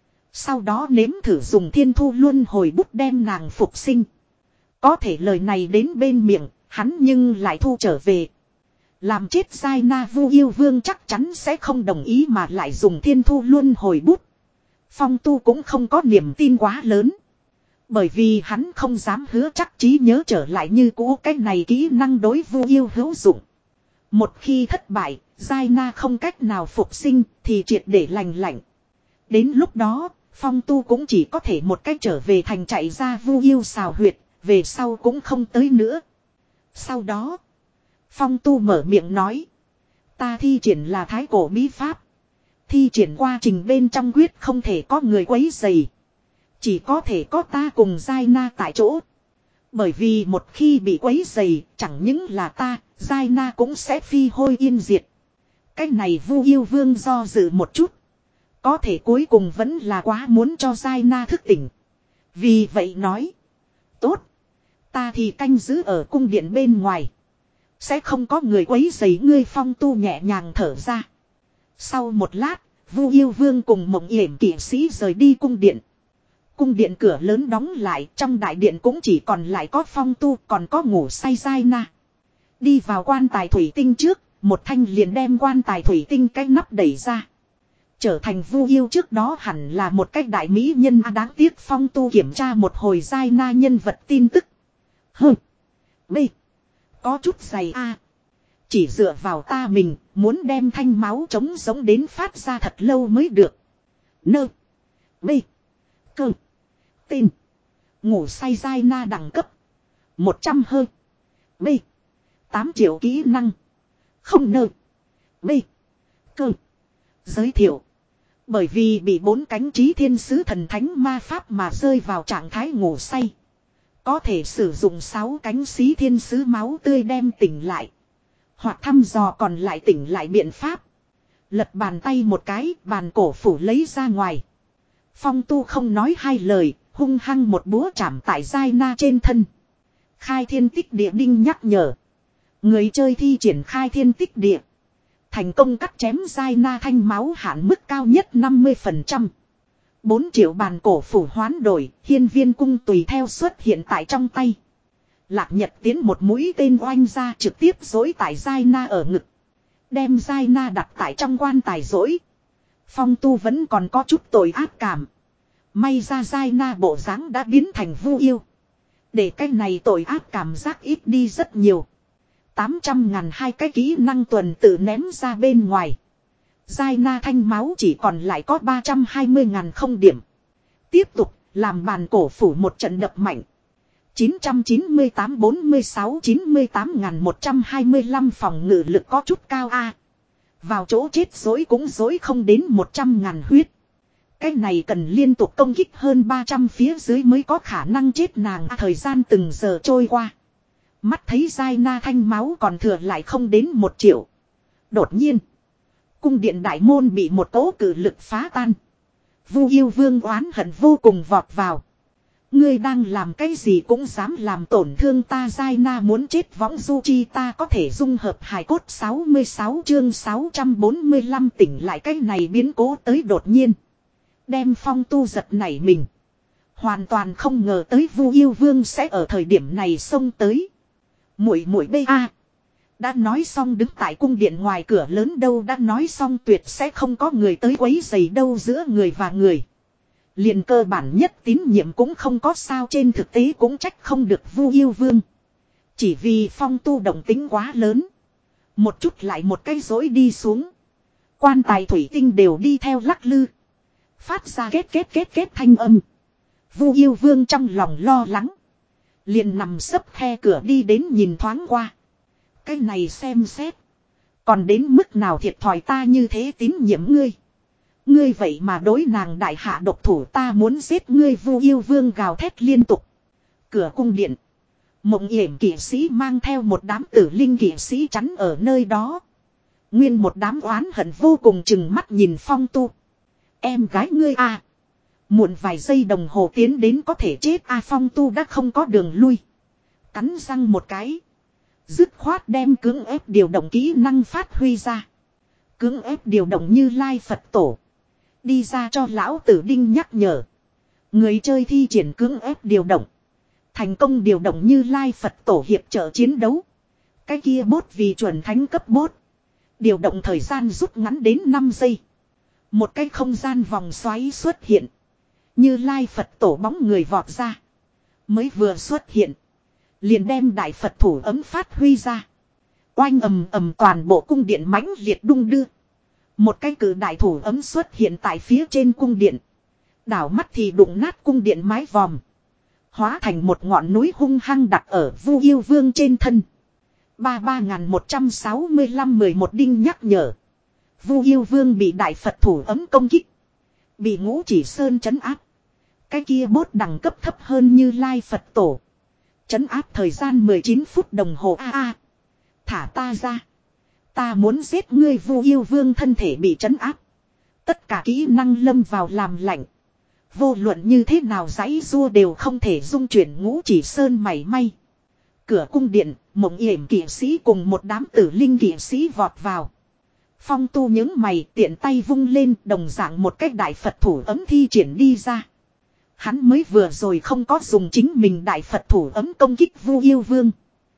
Sau đó nếm thử dùng thiên thu luân hồi bút đem nàng phục sinh. Có thể lời này đến bên miệng, hắn nhưng lại thu trở về. Làm chết Giai Na Vu yêu vương chắc chắn sẽ không đồng ý mà lại dùng thiên thu luân hồi bút. Phong Tu cũng không có niềm tin quá lớn. Bởi vì hắn không dám hứa chắc trí nhớ trở lại như cũ, cái này kỹ năng đối Vu yêu hữu dụng. Một khi thất bại, Giai Na không cách nào phục sinh thì triệt để lành lạnh. Đến lúc đó, Phong Tu cũng chỉ có thể một cách trở về thành chạy ra Vu yêu xào huyệt, về sau cũng không tới nữa. Sau đó, Phong Tu mở miệng nói. Ta thi triển là thái cổ bí pháp. Thi triển quá trình bên trong quyết không thể có người quấy rầy. Chỉ có thể có ta cùng Giai Na tại chỗ. Bởi vì một khi bị quấy rầy, chẳng những là ta, Giai Na cũng sẽ phi hôi yên diệt. Cái này Vu yêu vương do dự một chút. Có thể cuối cùng vẫn là quá muốn cho Giai Na thức tỉnh. Vì vậy nói. Tốt. Ta thì canh giữ ở cung điện bên ngoài. Sẽ không có người quấy rầy ngươi. Phong Tu nhẹ nhàng thở ra. Sau một lát, Vu yêu vương cùng Mộng Yểm kỵ sĩ rời đi cung điện. Cung điện cửa lớn đóng lại, trong đại điện cũng chỉ còn lại có Phong Tu, còn có ngủ say Giai Na. Đi vào quan tài thủy tinh trước, một thanh liền đem quan tài thủy tinh cái nắp đẩy ra. Trở thành Vu yêu trước đó hẳn là một cách đại mỹ nhân, à, đáng tiếc Phong Tu kiểm tra một hồi Giai Na nhân vật tin tức. Hừ. B. Có chút dày a. Chỉ dựa vào ta mình, muốn đem thanh máu trống giống đến phát ra thật lâu mới được. Nơ. B. Cơ. Tin. Ngủ say Giai Na đẳng cấp. một trăm hơi. B. tám triệu kỹ năng. Không nơ. B. Cơ. Giới thiệu. Bởi vì bị bốn cánh trí thiên sứ thần thánh ma pháp mà rơi vào trạng thái ngủ say. Có thể sử dụng sáu cánh xí thiên sứ máu tươi đem tỉnh lại. Hoặc thăm dò còn lại tỉnh lại biện pháp. Lật bàn tay một cái, bàn cổ phủ lấy ra ngoài. Phong Tu không nói hai lời, hung hăng một búa chạm tại Giai Na trên thân. Khai thiên tích địa đinh nhắc nhở. Người chơi thi triển khai thiên tích địa. Thành công cắt chém Giai Na thanh máu hạn mức cao nhất năm mươi phần trăm. bốn triệu bàn cổ phủ hoán đổi, hiên viên cung tùy theo xuất hiện tại trong tay. Lạc Nhật tiến một mũi tên oanh ra trực tiếp dối tại Giai Na ở ngực. Đem Giai Na đặt tại trong quan tài dối. Phong Tu vẫn còn có chút tội ác cảm. May ra Giai Na bộ dáng đã biến thành Vu yêu. Để cái này tội ác cảm giác ít đi rất nhiều. tám trăm ngàn hai cái kỹ năng tuần tự ném ra bên ngoài. Giai Na thanh máu chỉ còn lại có ba trăm hai mươi ngàn không điểm. Tiếp tục làm bàn cổ phủ một trận đập mạnh. chín trăm chín mươi tám bốn mươi sáu chín mươi tám ngàn một trăm hai mươi lăm phòng ngự lực có chút cao a. Vào chỗ chết dối cũng dối không đến một trăm ngàn huyết. Cái này cần liên tục công kích hơn ba trăm phía dưới mới có khả năng chết nàng. Thời gian từng giờ trôi qua. Mắt thấy Giai Na thanh máu còn thừa lại không đến một triệu. Đột nhiên. Cung điện đại môn bị một cỗ cử lực phá tan. Vu yêu vương oán hận vô cùng vọt vào. Ngươi đang làm cái gì cũng dám làm tổn thương ta. Giai Na muốn chết võng du chi ta có thể dung hợp hài cốt. Sáu mươi sáu chương sáu trăm bốn mươi lăm tỉnh lại. Cái này biến cố tới đột nhiên. Đem Phong Tu giật nảy mình. Hoàn toàn không ngờ tới Vu yêu vương sẽ ở thời điểm này xông tới. Muội muội bê a. Đã nói xong đứng tại cung điện ngoài cửa lớn đâu, đã nói xong tuyệt sẽ không có người tới quấy rầy đâu. Giữa người và người liền cơ bản nhất tín nhiệm cũng không có sao. Trên thực tế cũng trách không được Vu yêu vương. Chỉ vì Phong Tu động tính quá lớn. Một chút lại một cái rối đi xuống. Quan tài thủy tinh đều đi theo lắc lư. Phát ra kết kết kết kết thanh âm. Vu Yêu Vương trong lòng lo lắng. Liền nằm sấp khe cửa đi đến nhìn thoáng qua. Cái này xem xét. Còn đến mức nào thiệt thòi ta như thế tín nhiệm ngươi. Ngươi vậy mà đối nàng đại hạ độc thủ, ta muốn giết ngươi. Vu Yêu Vương gào thét liên tục. Cửa cung điện. Mộng yểm kỵ sĩ mang theo một đám tử linh kỵ sĩ chắn ở nơi đó. Nguyên một đám oán hận vô cùng chừng mắt nhìn Phong Tu. Em gái ngươi à. Muộn vài giây đồng hồ tiến đến có thể chết a. Phong Tu đã không có đường lui. Cắn răng một cái. Dứt khoát đem cưỡng ép điều động kỹ năng phát huy ra. Cưỡng ép điều động Như Lai Phật Tổ. Đi ra cho lão tử đinh nhắc nhở. Người chơi thi triển cưỡng ép điều động. Thành công điều động Như Lai Phật Tổ hiệp trợ chiến đấu. Cái kia bốt vì chuẩn thánh cấp bốt. Điều động thời gian rút ngắn đến năm giây. Một cái không gian vòng xoáy xuất hiện. Như Lai Phật Tổ bóng người vọt ra. Mới vừa xuất hiện. Liền đem đại Phật thủ ấm phát huy ra. Oanh ầm ầm toàn bộ cung điện mãnh liệt đung đưa. Một cái cử đại thủ ấm xuất hiện tại phía trên cung điện. Đảo mắt thì đụng nát cung điện mái vòm. Hóa thành một ngọn núi hung hăng đặt ở Vu Yêu Vương trên thân. ba ba một trăm sáu mươi lăm mười một đinh nhắc nhở. Vu Yêu Vương bị đại Phật thủ ấm công kích. Bị Ngũ Chỉ Sơn trấn áp. Cái kia bốt đẳng cấp thấp hơn Như Lai Phật Tổ. Trấn áp thời gian mười chín phút đồng hồ a a. Thả ta ra. Ta muốn giết ngươi. Vu Yêu Vương thân thể bị trấn áp. Tất cả kỹ năng lâm vào làm lạnh. Vô luận như thế nào giãy rua đều không thể dung chuyển Ngũ Chỉ Sơn mảy may. Cửa cung điện, Mộng yểm kỵ sĩ cùng một đám tử linh kỵ sĩ vọt vào. Phong Tu những mày tiện tay vung lên, đồng dạng một cách đại Phật thủ ấm thi triển đi ra. Hắn mới vừa rồi không có dùng chính mình đại Phật thủ ấm công kích Vu Yêu Vương.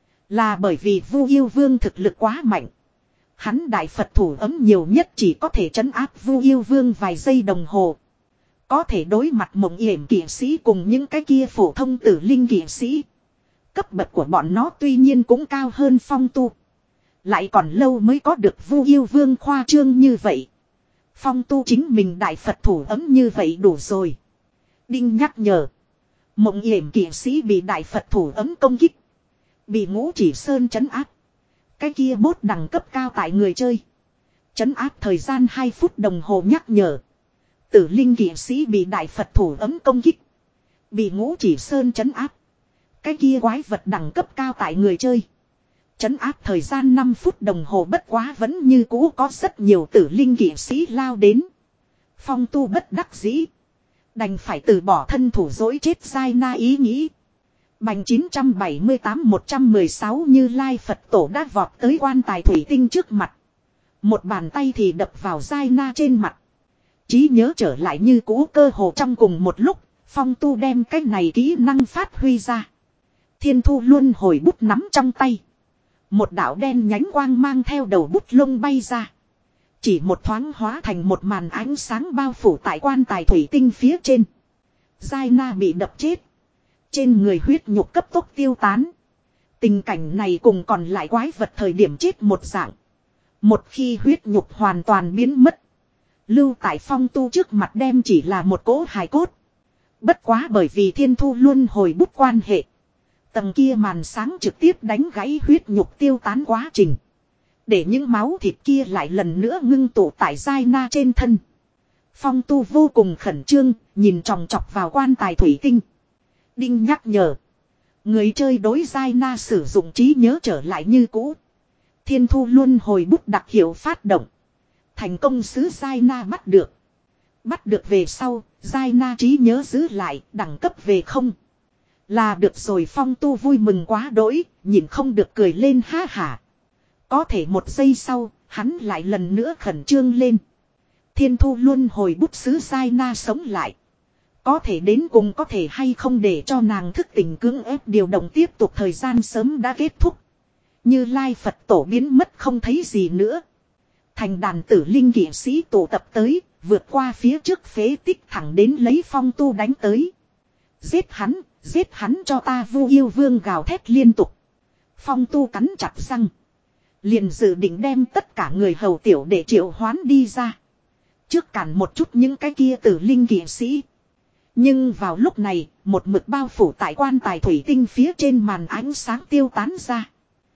Là bởi vì Vu Yêu Vương thực lực quá mạnh. Hắn đại Phật thủ ấm nhiều nhất chỉ có thể trấn áp Vu Yêu Vương vài giây đồng hồ. Có thể đối mặt Mộng yểm kỵ sĩ cùng những cái kia phổ thông tử linh kỵ sĩ. Cấp bậc của bọn nó tuy nhiên cũng cao hơn Phong Tu. Lại còn lâu mới có được Vu Yêu Vương khoa trương như vậy. Phong Tu chính mình đại Phật thủ ấm như vậy đủ rồi. Đinh nhắc nhở. Mộng yểm kỵ sĩ bị đại Phật thủ ấm công kích. Bị Ngũ Chỉ Sơn trấn áp. Cái kia bốt đẳng cấp cao tại người chơi. Trấn áp thời gian hai phút đồng hồ nhắc nhở. Tử linh kỵ sĩ bị đại Phật thủ ấm công kích. Bị Ngũ Chỉ Sơn trấn áp. Cái kia quái vật đẳng cấp cao tại người chơi. Trấn áp thời gian năm phút đồng hồ bất quá vẫn như cũ có rất nhiều tử linh kỵ sĩ lao đến. Phong Tu bất đắc dĩ. Đành phải từ bỏ thân thủ dối chết dai na ý nghĩ. Bành chín trăm bảy mươi tám một trăm mười sáu Như Lai Phật Tổ đã vọt tới quan tài thủy tinh trước mặt. Một bàn tay thì đập vào dai na trên mặt. Trí nhớ trở lại như cũ cơ hồ trong cùng một lúc. Phong Tu đem cái này kỹ năng phát huy ra. Thiên Thu Luân hồi bút nắm trong tay. Một đạo đen nhánh quang mang theo đầu bút lông bay ra. Chỉ một thoáng hóa thành một màn ánh sáng bao phủ tại quan tài thủy tinh phía trên. Giai Na bị đập chết. Trên người huyết nhục cấp tốc tiêu tán. Tình cảnh này cùng còn lại quái vật thời điểm chết một dạng. Một khi huyết nhục hoàn toàn biến mất. Lưu tại Phong Tu trước mặt đem chỉ là một cỗ hài cốt. Bất quá bởi vì Thiên Thu Luân hồi bút quan hệ. Tầng kia màn sáng trực tiếp đánh gãy huyết nhục tiêu tán quá trình. Để những máu thịt kia lại lần nữa ngưng tụ tại Giai Na trên thân. Phong Tu vô cùng khẩn trương, nhìn tròng trọc vào quan tài thủy tinh. Đinh nhắc nhở. Người chơi đối Giai Na sử dụng trí nhớ trở lại như cũ. Thiên Thu Luân hồi bút đặc hiệu phát động. Thành công sứ Giai Na bắt được. Bắt được về sau, Giai Na trí nhớ giữ lại, đẳng cấp về không. Là được rồi. Phong Tu vui mừng quá đỗi, nhìn không được cười lên ha hả. Có thể một giây sau, hắn lại lần nữa khẩn trương lên. Thiên Thu Luân hồi bút sứ Giai Na sống lại. Có thể đến cùng có thể hay không để cho nàng thức tỉnh cưỡng ép điều động tiếp tục thời gian sớm đã kết thúc. Như Lai Phật Tổ biến mất không thấy gì nữa. Thành đàn tử linh kỵ sĩ tụ tập tới, vượt qua phía trước phế tích thẳng đến lấy Phong Tu đánh tới. Giết hắn, giết hắn cho ta. Vu Yêu Vương gào thét liên tục. Phong Tu cắn chặt răng. Liền dự định đem tất cả người hầu tiểu để triệu hoán đi ra. Trước cản một chút những cái kia tử linh kỵ sĩ. Nhưng vào lúc này, một mực bao phủ tại quan tài thủy tinh phía trên màn ánh sáng tiêu tán ra.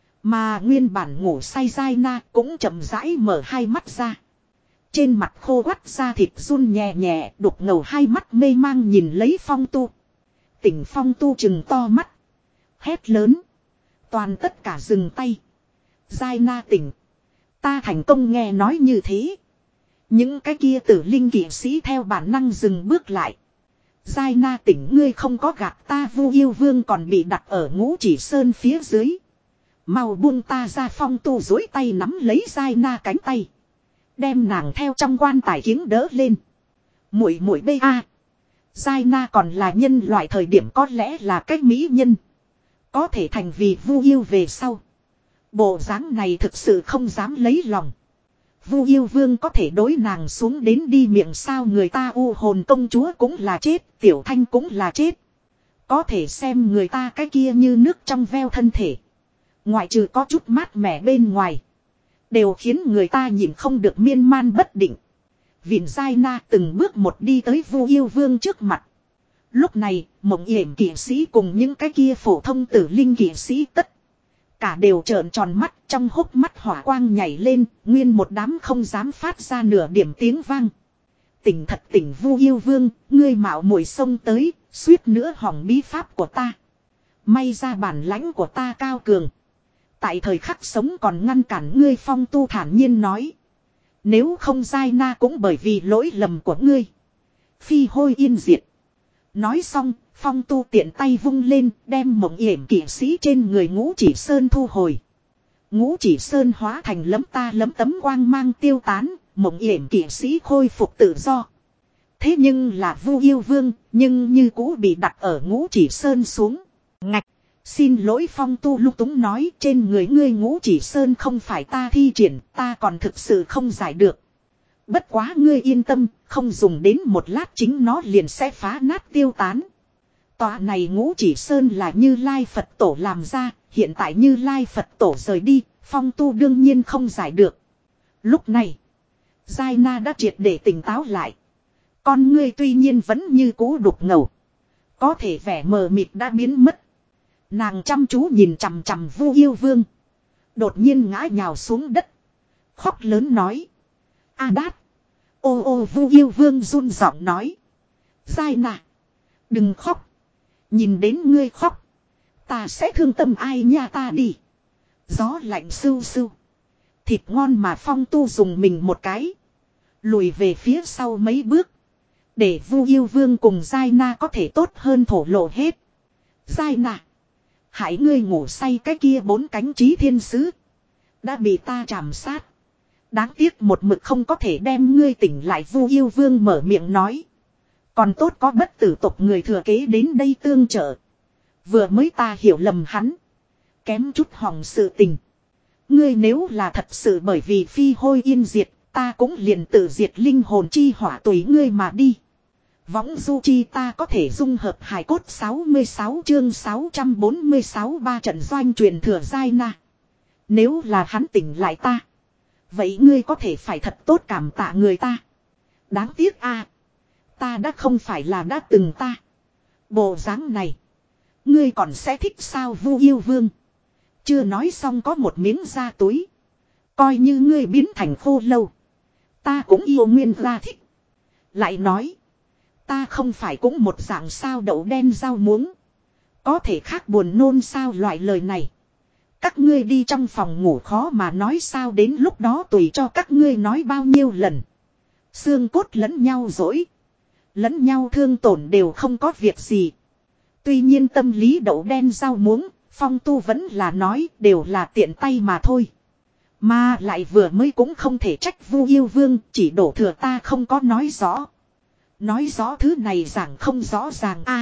Mà nguyên bản ngủ say Giai Na cũng chậm rãi mở hai mắt ra. Trên mặt khô quắt da thịt run nhẹ nhẹ, đục ngầu hai mắt mê mang nhìn lấy Phong Tu. Tỉnh Phong Tu chừng to mắt. Hét lớn. Toàn tất cả dừng tay. Giai Na tỉnh. Ta thành công nghe nói như thế. Những cái kia tử linh kỵ sĩ theo bản năng dừng bước lại. Giai Na tỉnh, ngươi không có gạt ta. Vu Yêu Vương còn bị đặt ở Ngũ Chỉ Sơn phía dưới. Mau buông ta ra. Phong Tu dối tay nắm lấy Giai Na cánh tay. Đem nàng theo trong quan tài kiếng đỡ lên. Muội muội bê a. Giai Na còn là nhân loại thời điểm có lẽ là cách mỹ nhân. Có thể thành vì Vu Yêu về sau. Bộ dáng này thực sự không dám lấy lòng. Vu Yêu Vương có thể đối nàng xuống đến đi miệng sao, người ta U Hồn công chúa cũng là chết, Tiểu Thanh cũng là chết. Có thể xem người ta cái kia như nước trong veo thân thể. Ngoại trừ có chút mát mẻ bên ngoài. Đều khiến người ta nhìn không được miên man bất định. Vịn Giai Na từng bước một đi tới Vu Yêu Vương trước mặt. Lúc này, Mộng Yểm kỵ sĩ cùng những cái kia phổ thông tử linh kỵ sĩ tất cả đều trợn tròn mắt, trong hốc mắt hỏa quang nhảy lên, nguyên một đám không dám phát ra nửa điểm tiếng vang. Tỉnh thật tỉnh Vu Yêu Vương, ngươi mạo muội xông tới, suýt nữa hỏng bí pháp của ta. May ra bản lãnh của ta cao cường. Tại thời khắc sống còn ngăn cản ngươi. Phong Tu thản nhiên nói. Nếu không Giai Na cũng bởi vì lỗi lầm của ngươi. Phi hôi yên diệt. Nói xong, Phong Tu tiện tay vung lên, đem Mộng Yểm kỵ sĩ trên người Ngũ Chỉ Sơn thu hồi. Ngũ Chỉ Sơn hóa thành lấm ta lấm tấm quang mang tiêu tán, Mộng Yểm kỵ sĩ khôi phục tự do. Thế nhưng là Vu Yêu Vương, nhưng như cũ bị đặt ở Ngũ Chỉ Sơn xuống. Ngạch, xin lỗi. Phong Tu lung túng nói, trên người ngươi Ngũ Chỉ Sơn không phải ta thi triển, ta còn thực sự không giải được. Bất quá ngươi yên tâm, không dùng đến một lát chính nó liền sẽ phá nát tiêu tán. Tòa này Ngũ Chỉ Sơn là Như Lai Phật Tổ làm ra, hiện tại Như Lai Phật Tổ rời đi, Phong Tu đương nhiên không giải được. Lúc này, Giai Na đã triệt để tỉnh táo lại. Con ngươi tuy nhiên vẫn như cũ đục ngầu. Có thể vẻ mờ mịt đã biến mất. Nàng chăm chú nhìn chằm chằm Vu Yêu Vương. Đột nhiên ngã nhào xuống đất. Khóc lớn nói. A Đát. Ô ô. Vu Yêu Vương run giọng nói. Giai Na. Đừng khóc. Nhìn đến ngươi khóc. Ta sẽ thương tâm ai nha, ta đi. Gió lạnh sưu sưu. Thịt ngon mà Phong Tu dùng mình một cái. Lùi về phía sau mấy bước. Để Vu Yêu Vương cùng Giai Na có thể tốt hơn thổ lộ hết. Giai Na. Hãy ngươi ngủ say cái kia bốn cánh trí thiên sứ. Đã bị ta trảm sát. Đáng tiếc một mực không có thể đem ngươi tỉnh lại. Vu Yêu Vương mở miệng nói. Còn tốt có bất tử tộc người thừa kế đến đây tương trợ. Vừa mới ta hiểu lầm hắn. Kém chút hỏng sự tình. Ngươi nếu là thật sự bởi vì phi hôi yên diệt, ta cũng liền tự diệt linh hồn chi hỏa tùy ngươi mà đi. Võng du chi ta có thể dung hợp hài cốt. Sáu mươi sáu chương sáu trăm bốn mươi sáu ba trận doanh truyền thừa Giai Na. Nếu là hắn tỉnh lại ta, vậy ngươi có thể phải thật tốt cảm tạ người ta. Đáng tiếc a, ta đã không phải là đã từng ta. Bộ dáng này, ngươi còn sẽ thích sao? Vu Yêu Vương chưa nói xong có một miếng da túi. Coi như ngươi biến thành khô lâu, ta cũng yêu nguyên ra thích. Lại nói, ta không phải cũng một dạng sao? Đậu đen rau muống có thể khác buồn nôn sao? Loại lời này các ngươi đi trong phòng ngủ khó mà nói sao? Đến lúc đó tùy cho các ngươi nói bao nhiêu lần. Xương cốt lẫn nhau dỗi, lẫn nhau thương tổn đều không có việc gì. Tuy nhiên tâm lý đậu đen rau muống, Phong Tu vẫn là nói đều là tiện tay mà thôi. Mà lại vừa mới cũng không thể trách Vu Yêu Vương, chỉ đổ thừa ta không có nói rõ. Nói rõ thứ này giảng không rõ ràng a.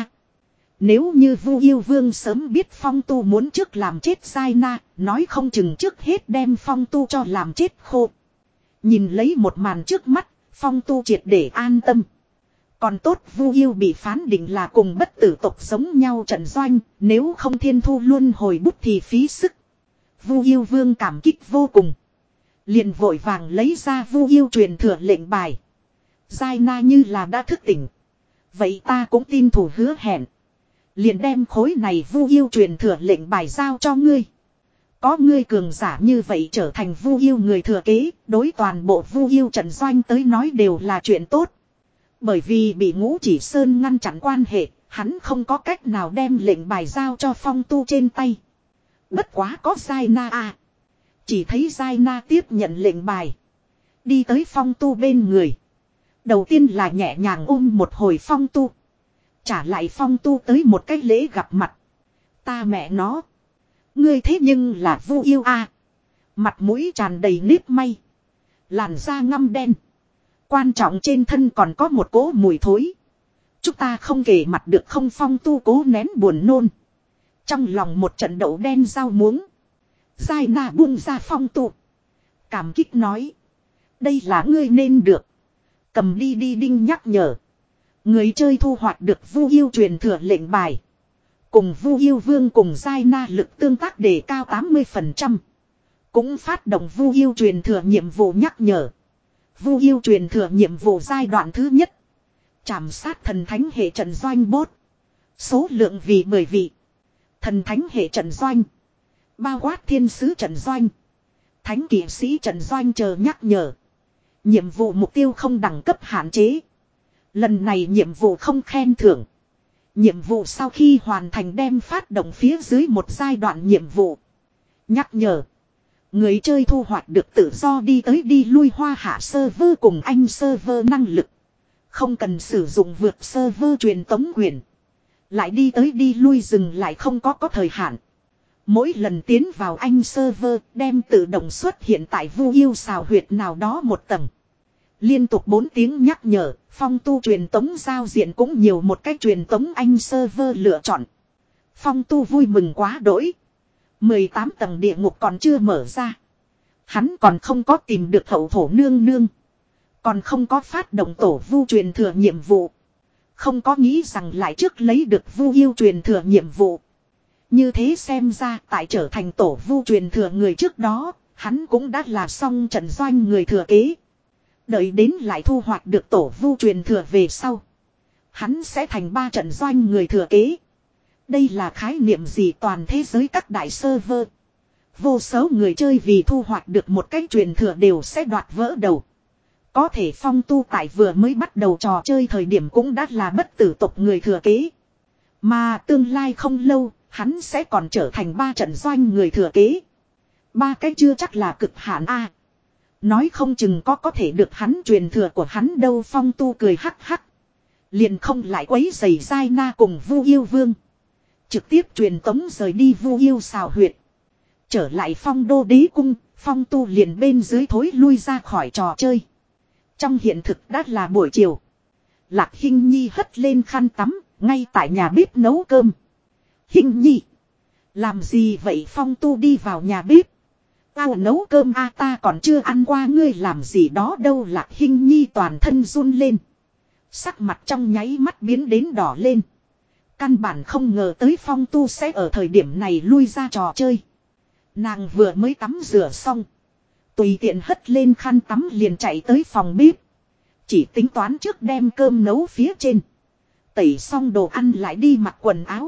Nếu như Vu Yêu Vương sớm biết Phong Tu muốn trước làm chết Giai Na, nói không chừng trước hết đem Phong Tu cho làm chết khô. Nhìn lấy một màn trước mắt, Phong Tu triệt để an tâm. Còn tốt Vu Yêu bị phán định là cùng bất tử tộc giống nhau trận doanh, nếu không thiên thu luôn hồi bút thì phí sức. Vu Yêu Vương cảm kích vô cùng. Liền vội vàng lấy ra Vu Yêu truyền thừa lệnh bài. Giai Na như là đã thức tỉnh. Vậy ta cũng tin thủ hứa hẹn. Liền đem khối này Vu yêu truyền thừa lệnh bài giao cho ngươi. Có ngươi cường giả như vậy trở thành Vu yêu người thừa kế, đối toàn bộ Vu yêu trận doanh tới nói đều là chuyện tốt. Bởi vì bị Ngũ Chỉ Sơn ngăn chặn quan hệ, hắn không có cách nào đem lệnh bài giao cho Phong Tu trên tay. Bất quá có Giai Na à. Chỉ thấy Giai Na tiếp nhận lệnh bài. Đi tới Phong Tu bên người. Đầu tiên là nhẹ nhàng ôm một hồi Phong Tu. Trả lại Phong Tu tới một cái lễ gặp mặt. Ta mẹ nó. Ngươi thế nhưng là Vu yêu à. Mặt mũi tràn đầy nếp may. Làn da ngăm đen. Quan trọng trên thân còn có một cỗ mùi thối. Chúng ta không kể mặt được không. Phong Tu cố nén buồn nôn. Trong lòng một trận đậu đen rau muống. Giai Na buông ra Phong Tu. Cảm kích nói. Đây là ngươi nên được. Cầm đi đi đinh nhắc nhở. Người chơi thu hoạch được Vu yêu truyền thừa lệnh bài. Cùng Vu yêu vương cùng Giai Na lực tương tác đề cao tám mươi phần trăm. Cũng phát động Vu yêu truyền thừa nhiệm vụ nhắc nhở. Vu yêu truyền thừa nhiệm vụ giai đoạn thứ nhất. Trảm sát thần thánh hệ trận doanh bốt. Số lượng vì mười vị. Thần thánh hệ trận doanh. Bao quát thiên sứ trận doanh. Thánh kỵ sĩ trận doanh chờ nhắc nhở. Nhiệm vụ mục tiêu không đẳng cấp hạn chế. Lần này nhiệm vụ không khen thưởng. Nhiệm vụ sau khi hoàn thành đem phát động phía dưới một giai đoạn nhiệm vụ. Nhắc nhở. Người chơi thu hoạch được tự do đi tới đi lui hoa hạ server cùng anh server năng lực. Không cần sử dụng vượt server truyền tống quyền. Lại đi tới đi lui dừng lại không có có thời hạn. Mỗi lần tiến vào anh server đem tự động xuất hiện tại Vu yêu xào huyệt nào đó một tầng. Liên tục bốn tiếng nhắc nhở, Phong Tu truyền tống giao diện cũng nhiều một cách truyền tống anh server lựa chọn. Phong Tu vui mừng quá đỗi. mười tám tầng địa ngục còn chưa mở ra. Hắn còn không có tìm được hậu thổ nương nương. Còn không có phát động tổ Vu truyền thừa nhiệm vụ. Không có nghĩ rằng lại trước lấy được Vu yêu truyền thừa nhiệm vụ. Như thế xem ra tại trở thành tổ Vu truyền thừa người trước đó, hắn cũng đã là xong trận doanh người thừa kế. Đợi đến lại thu hoạch được tổ Vu truyền thừa về sau. Hắn sẽ thành ba trận doanh người thừa kế. Đây là khái niệm gì toàn thế giới các đại server. Vô số người chơi vì thu hoạch được một cái truyền thừa đều sẽ đoạt vỡ đầu. Có thể Phong Tu tại vừa mới bắt đầu trò chơi thời điểm cũng đã là bất tử tộc người thừa kế. Mà tương lai không lâu, hắn sẽ còn trở thành ba trận doanh người thừa kế. Ba cái chưa chắc là cực hạn a. Nói không chừng có có thể được hắn truyền thừa của hắn đâu. Phong Tu cười hắc hắc. Liền không lại quấy giày Giai Na cùng Vu yêu vương. Trực tiếp truyền tống rời đi Vu yêu xào huyệt. Trở lại Phong Đô Đế Cung, Phong Tu liền bên dưới thối lui ra khỏi trò chơi. Trong hiện thực đã là buổi chiều. Lạc Hinh Nhi hất lên khăn tắm, ngay tại nhà bếp nấu cơm. Hinh Nhi, làm gì vậy? Phong Tu đi vào nhà bếp. Tao nấu cơm a, ta còn chưa ăn qua, ngươi làm gì đó đâu. Lạc Hinh Nhi toàn thân run lên. Sắc mặt trong nháy mắt biến đến đỏ lên. Căn bản không ngờ tới Phong Tu sẽ ở thời điểm này lui ra trò chơi. Nàng vừa mới tắm rửa xong. Tùy tiện hất lên khăn tắm liền chạy tới phòng bếp. Chỉ tính toán trước đem cơm nấu phía trên. Tẩy xong đồ ăn lại đi mặc quần áo.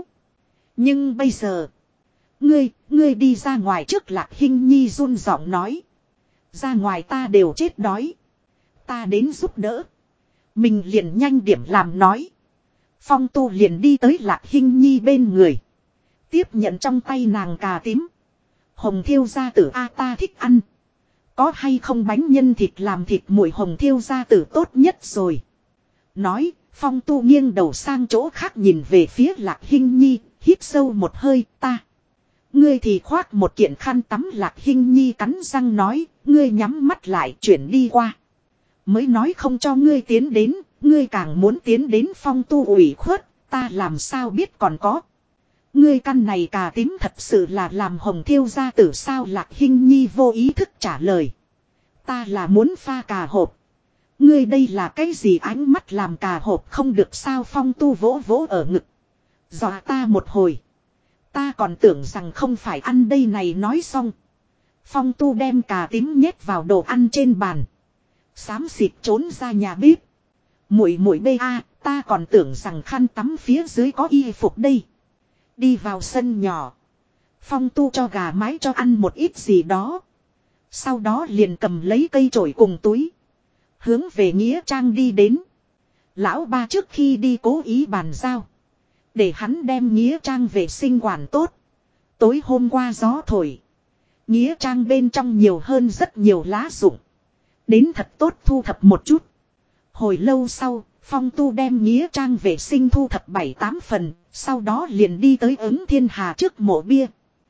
Nhưng bây giờ. Ngươi, ngươi đi ra ngoài trước. Lạc Hinh Nhi run giọng nói. Ra ngoài ta đều chết đói. Ta đến giúp đỡ. Mình liền nhanh điểm làm nói. Phong Tu liền đi tới Lạc Hinh Nhi bên người. Tiếp nhận trong tay nàng cà tím. Hồng thiêu gia tử a, ta thích ăn. Có hay không bánh nhân thịt làm thịt muội hồng thiêu gia tử tốt nhất rồi. Nói, Phong Tu nghiêng đầu sang chỗ khác nhìn về phía Lạc Hinh Nhi, hít sâu một hơi, ta. Ngươi thì khoác một kiện khăn tắm. Lạc Hinh Nhi cắn răng nói, ngươi nhắm mắt lại chuyển đi qua. Mới nói không cho ngươi tiến đến, ngươi càng muốn tiến đến. Phong Tu ủy khuất, ta làm sao biết còn có. Ngươi căn này cà tím thật sự là làm hồng thiêu gia tử sao? Lạc Hinh Nhi vô ý thức trả lời. Ta là muốn pha cà hộp. Ngươi đây là cái gì? Ánh mắt làm cà hộp không được sao? Phong Tu vỗ vỗ ở ngực. Dọa ta một hồi. Ta còn tưởng rằng không phải ăn đây này. Nói xong. Phong Tu đem cà tím nhét vào đồ ăn trên bàn. Xám xịt trốn ra nhà bếp. Muội muội bê a, Ta còn tưởng rằng khăn tắm phía dưới có y phục đây. Đi vào sân nhỏ. Phong Tu cho gà mái cho ăn một ít gì đó. Sau đó liền cầm lấy cây chổi cùng túi. Hướng về Nghĩa Trang đi đến. Lão ba trước khi đi cố ý bàn giao. Để hắn đem Nghĩa Trang vệ sinh quản tốt. Tối hôm qua gió thổi. Nghĩa Trang bên trong nhiều hơn rất nhiều lá rụng. Đến thật tốt thu thập một chút. Hồi lâu sau, Phong Tu đem Nghĩa Trang vệ sinh thu thập bảy tám phần. Sau đó liền đi tới Ứng Thiên Hà trước mộ bia.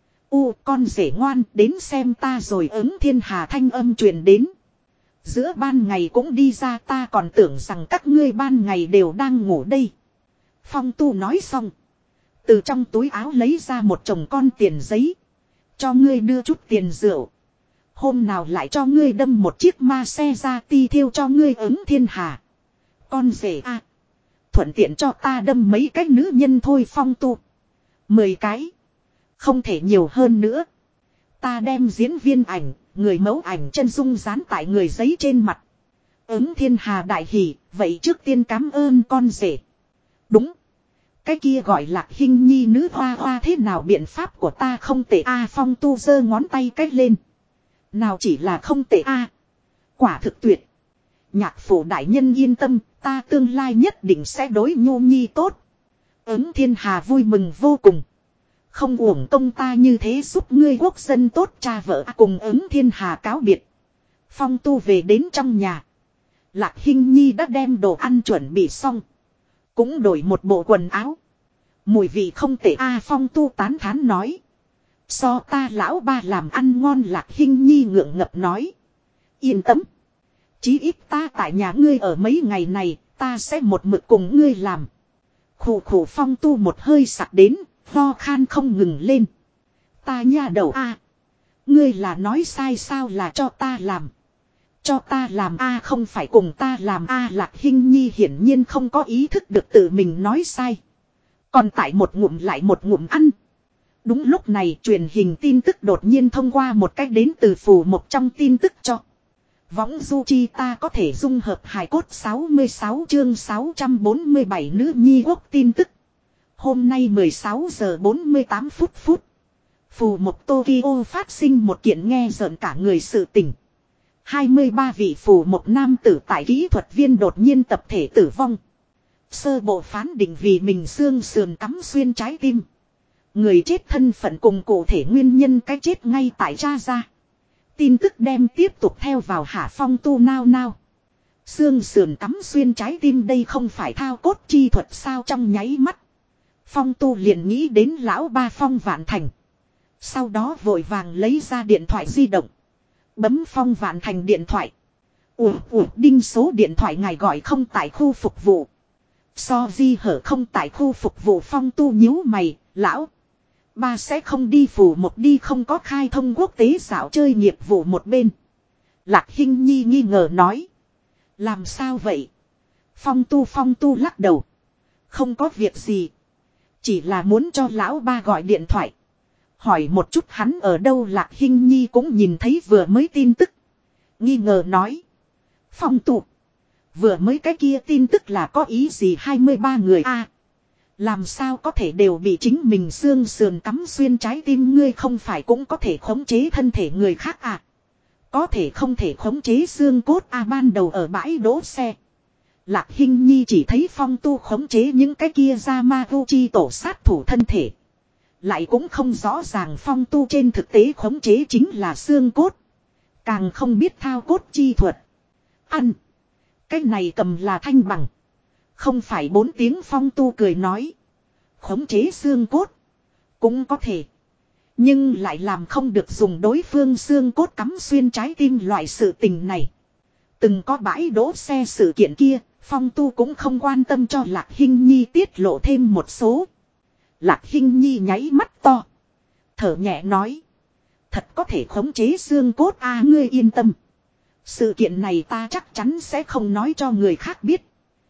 U, con rể ngoan, đến xem ta rồi. Ứng Thiên Hà thanh âm truyền đến. Giữa ban ngày cũng đi ra, ta còn tưởng rằng các ngươi ban ngày đều đang ngủ đây. Phong Tu nói xong. Từ trong túi áo lấy ra một chồng con tiền giấy. Cho ngươi đưa chút tiền rượu. Hôm nào lại cho ngươi đâm một chiếc ma xe ra ti thiêu cho ngươi. Ứng Thiên Hà. Con rể a, thuận tiện cho ta đâm mấy cái nữ nhân thôi. Phong Tu. Mười cái. Không thể nhiều hơn nữa. Ta đem diễn viên ảnh, người mẫu ảnh chân dung dán tại người giấy trên mặt. Ứng Thiên Hà đại hỉ, vậy trước tiên cảm ơn con rể. Đúng. Cái kia gọi là Hinh Nhi nữ hoa hoa, thế nào biện pháp của ta không tệ a. À, Phong Tu giơ ngón tay cách lên. Nào chỉ là không tệ a, à, quả thực tuyệt. Nhạc phủ đại nhân yên tâm, ta tương lai nhất định sẽ đối Nhu Nhi tốt. Ứng Thiên Hà vui mừng vô cùng. Không uổng công ta như thế giúp ngươi quốc dân tốt cha vợ. Cùng Ứng Thiên Hà cáo biệt. Phong Tu về đến trong nhà. Lạc Hinh Nhi đã đem đồ ăn chuẩn bị xong. Cũng đổi một bộ quần áo. Mùi vị không tệ a. À, Phong Tu tán thán nói. So ta lão ba làm ăn ngon. Lạc Hinh Nhi ngượng ngập nói. Yên tâm. Chí ít ta tại nhà ngươi ở mấy ngày này. Ta sẽ một mực cùng ngươi làm. Khủ khủ. Phong Tu một hơi sặc đến. Ho khan không ngừng lên. Ta nha đầu a, à, ngươi là nói sai sao? Là cho ta làm. Cho ta làm a, à, không phải cùng ta làm a. À, Lạc Hinh Nhi hiển nhiên không có ý thức được tự mình nói sai. Còn tại một ngụm lại một ngụm ăn. Đúng lúc này truyền hình tin tức đột nhiên thông qua một cách đến từ Phù Mộc trong tin tức cho. Võng du chi ta có thể dung hợp hài cốt. Sáu mươi sáu chương sáu trăm bốn mươi bảy nữ nhi quốc tin tức. Hôm nay mười sáu giờ bốn mươi tám phút phút. Phù Mộc Tokyo phát sinh một kiện nghe rợn cả người sự tình. hai mươi ba vị Phù Mộc nam tử tại kỹ thuật viên đột nhiên tập thể tử vong. Sơ bộ phán định vì mình xương sườn cắm xuyên trái tim. Người chết thân phận cùng cụ thể nguyên nhân cái chết ngay tại tra ra. Tin tức đem tiếp tục theo vào hạ Phong Tu nao nao. Xương sườn cắm xuyên trái tim đây không phải thao cốt chi thuật sao? Trong nháy mắt Phong Tu liền nghĩ đến lão ba Phong Vạn Thành. Sau đó vội vàng lấy ra điện thoại di động. Bấm Phong Vạn Thành điện thoại. Ủa ủa đinh số điện thoại ngài gọi không tại khu phục vụ. So di hở không tại khu phục vụ. Phong Tu nhíu mày. Lão ba sẽ không đi Phù Mộc đi, không có khai thông quốc tế dạo chơi nghiệp vụ một bên. Lạc Hinh Nhi nghi ngờ nói. Làm sao vậy? Phong Tu Phong Tu lắc đầu. Không có việc gì. Chỉ là muốn cho lão ba gọi điện thoại. Hỏi một chút hắn ở đâu. Lạc Hinh Nhi cũng nhìn thấy vừa mới tin tức. Nghi ngờ nói. Phong Tu, vừa mới cái kia tin tức là có ý gì? Hai mươi ba người a, à, làm sao có thể đều bị chính mình xương sườn cắm xuyên trái tim? Ngươi không phải cũng có thể khống chế thân thể người khác à? Có thể không thể khống chế xương cốt à? Ban đầu ở bãi đỗ xe, Lạc Hinh Nhi chỉ thấy Phong Tu khống chế những cái kia Yamaguchi tổ sát thủ thân thể. Lại cũng không rõ ràng Phong Tu trên thực tế khống chế chính là xương cốt. Càng không biết thao cốt chi thuật. Ăn. Cái này cầm là thanh bằng. Không phải bốn tiếng. Phong Tu cười nói. Khống chế xương cốt. Cũng có thể. Nhưng lại làm không được dùng đối phương xương cốt cắm xuyên trái tim loại sự tình này. Từng có bãi đỗ xe sự kiện kia. Phong Tu cũng không quan tâm cho Lạc Hinh Nhi tiết lộ thêm một số. Lạc Hinh Nhi nháy mắt to. Thở nhẹ nói. Thật có thể khống chế xương cốt à? Ngươi yên tâm. Sự kiện này ta chắc chắn sẽ không nói cho người khác biết.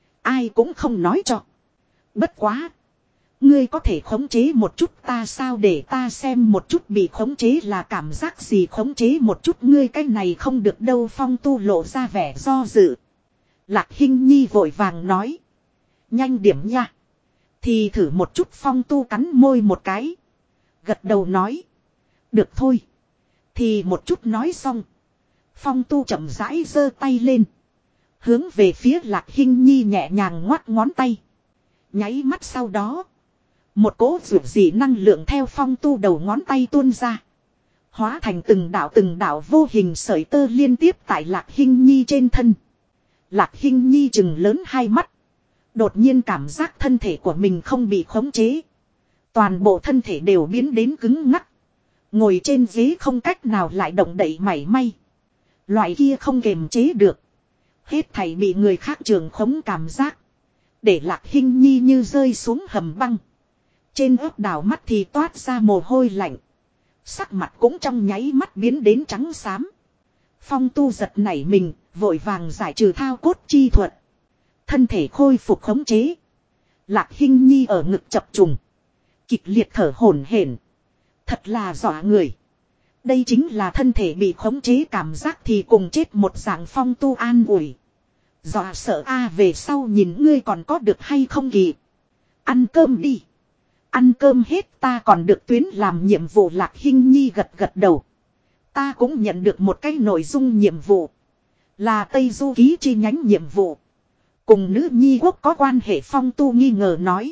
Ai cũng không nói cho. Bất quá. Ngươi có thể khống chế một chút ta sao? Để ta xem một chút bị khống chế là cảm giác gì. Khống chế một chút ngươi cái này không được đâu. Phong Tu lộ ra vẻ do dự. Lạc Hinh Nhi vội vàng nói. Nhanh điểm nha. Thì thử một chút Phong Tu cắn môi một cái. Gật đầu nói. Được thôi. Thì một chút nói xong. Phong Tu chậm rãi giơ tay lên. Hướng về phía Lạc Hinh Nhi nhẹ nhàng ngoắt ngón tay. Nháy mắt sau đó. Một cỗ rượu dị năng lượng theo Phong Tu đầu ngón tay tuôn ra. Hóa thành từng đạo từng đạo vô hình sợi tơ liên tiếp tại Lạc Hinh Nhi trên thân. Lạc Hinh Nhi chừng lớn hai mắt. Đột nhiên cảm giác thân thể của mình không bị khống chế. Toàn bộ thân thể đều biến đến cứng ngắc. Ngồi trên ghế không cách nào lại động đậy mảy may. Loại kia không kềm chế được. Hết thảy bị người khác trường khống cảm giác. Để Lạc Hinh Nhi như rơi xuống hầm băng. Trên ớt đảo mắt thì toát ra mồ hôi lạnh. Sắc mặt cũng trong nháy mắt biến đến trắng xám. Phong Tu giật nảy mình, vội vàng giải trừ thao cốt chi thuật. Thân thể khôi phục khống chế. Lạc Hinh Nhi ở ngực chập trùng. Kịch liệt thở hổn hển. Thật là dọa người. Đây chính là thân thể bị khống chế cảm giác thì cùng chết một dạng. Phong Tu an ủi. Dọa sợ a về sau nhìn ngươi còn có được hay không kỳ. Ăn cơm đi. Ăn cơm hết ta còn được tuyến làm nhiệm vụ. Lạc Hinh Nhi gật gật đầu. Ta cũng nhận được một cái nội dung nhiệm vụ. Là Tây Du Ký chi nhánh nhiệm vụ. Cùng nữ nhi quốc có quan hệ. Phong Tu nghi ngờ nói.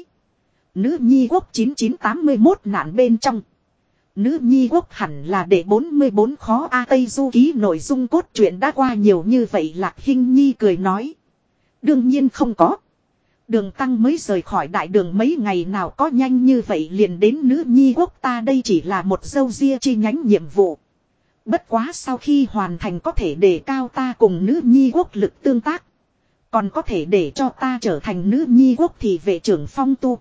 Nữ nhi quốc chín chín tám mốt nạn bên trong. Nữ nhi quốc hẳn là để bốn mươi bốn khó a. Tây Du Ký nội dung cốt truyện đã qua nhiều như vậy. Lạc Hinh Nhi cười nói. Đương nhiên không có. Đường Tăng mới rời khỏi đại đường mấy ngày nào có nhanh như vậy liền đến nữ nhi quốc ta. Đây chỉ là một dâu ria chi nhánh nhiệm vụ. Bất quá sau khi hoàn thành có thể đề cao ta cùng nữ nhi quốc lực tương tác. Còn có thể để cho ta trở thành nữ nhi quốc thì vệ trưởng Phong Tu.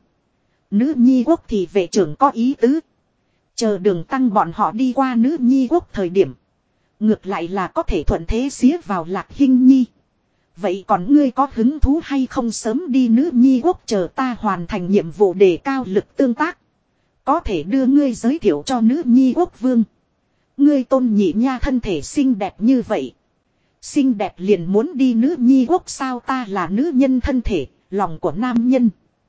Nữ nhi quốc thì vệ trưởng có ý tứ. Chờ Đường Tăng bọn họ đi qua nữ nhi quốc thời điểm. Ngược lại là có thể thuận thế xía vào Lạc Hinh Nhi. Vậy còn ngươi có hứng thú hay không sớm đi nữ nhi quốc chờ ta hoàn thành nhiệm vụ đề cao lực tương tác. Có thể đưa ngươi giới thiệu cho nữ nhi quốc vương. Ngươi Tôn Nhị Nha thân thể xinh đẹp như vậy. Xinh đẹp liền muốn đi nữ nhi quốc sao? Ta là nữ nhân thân thể, lòng của nam nhân.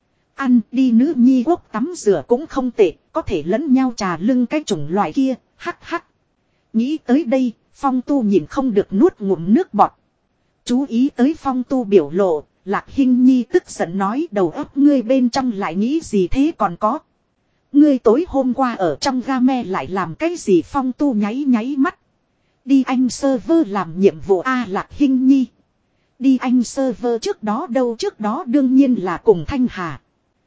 Ăn đi nữ nhi quốc tắm rửa cũng không tệ, có thể lẫn nhau trà lưng cái chủng loại kia, hắc hắc. Nghĩ tới đây, Phong Tu nhìn không được nuốt ngụm nước bọt. Chú ý tới Phong Tu biểu lộ, Lạc Hinh Nhi tức giận nói đầu óc ngươi bên trong lại nghĩ gì thế còn có. Ngươi tối hôm qua ở trong game lại làm cái gì? Phong Tu nháy nháy mắt. Đi anh server làm nhiệm vụ a. Lạc Hinh Nhi. Đi anh server trước đó đâu? Trước đó đương nhiên là cùng Thanh Hà.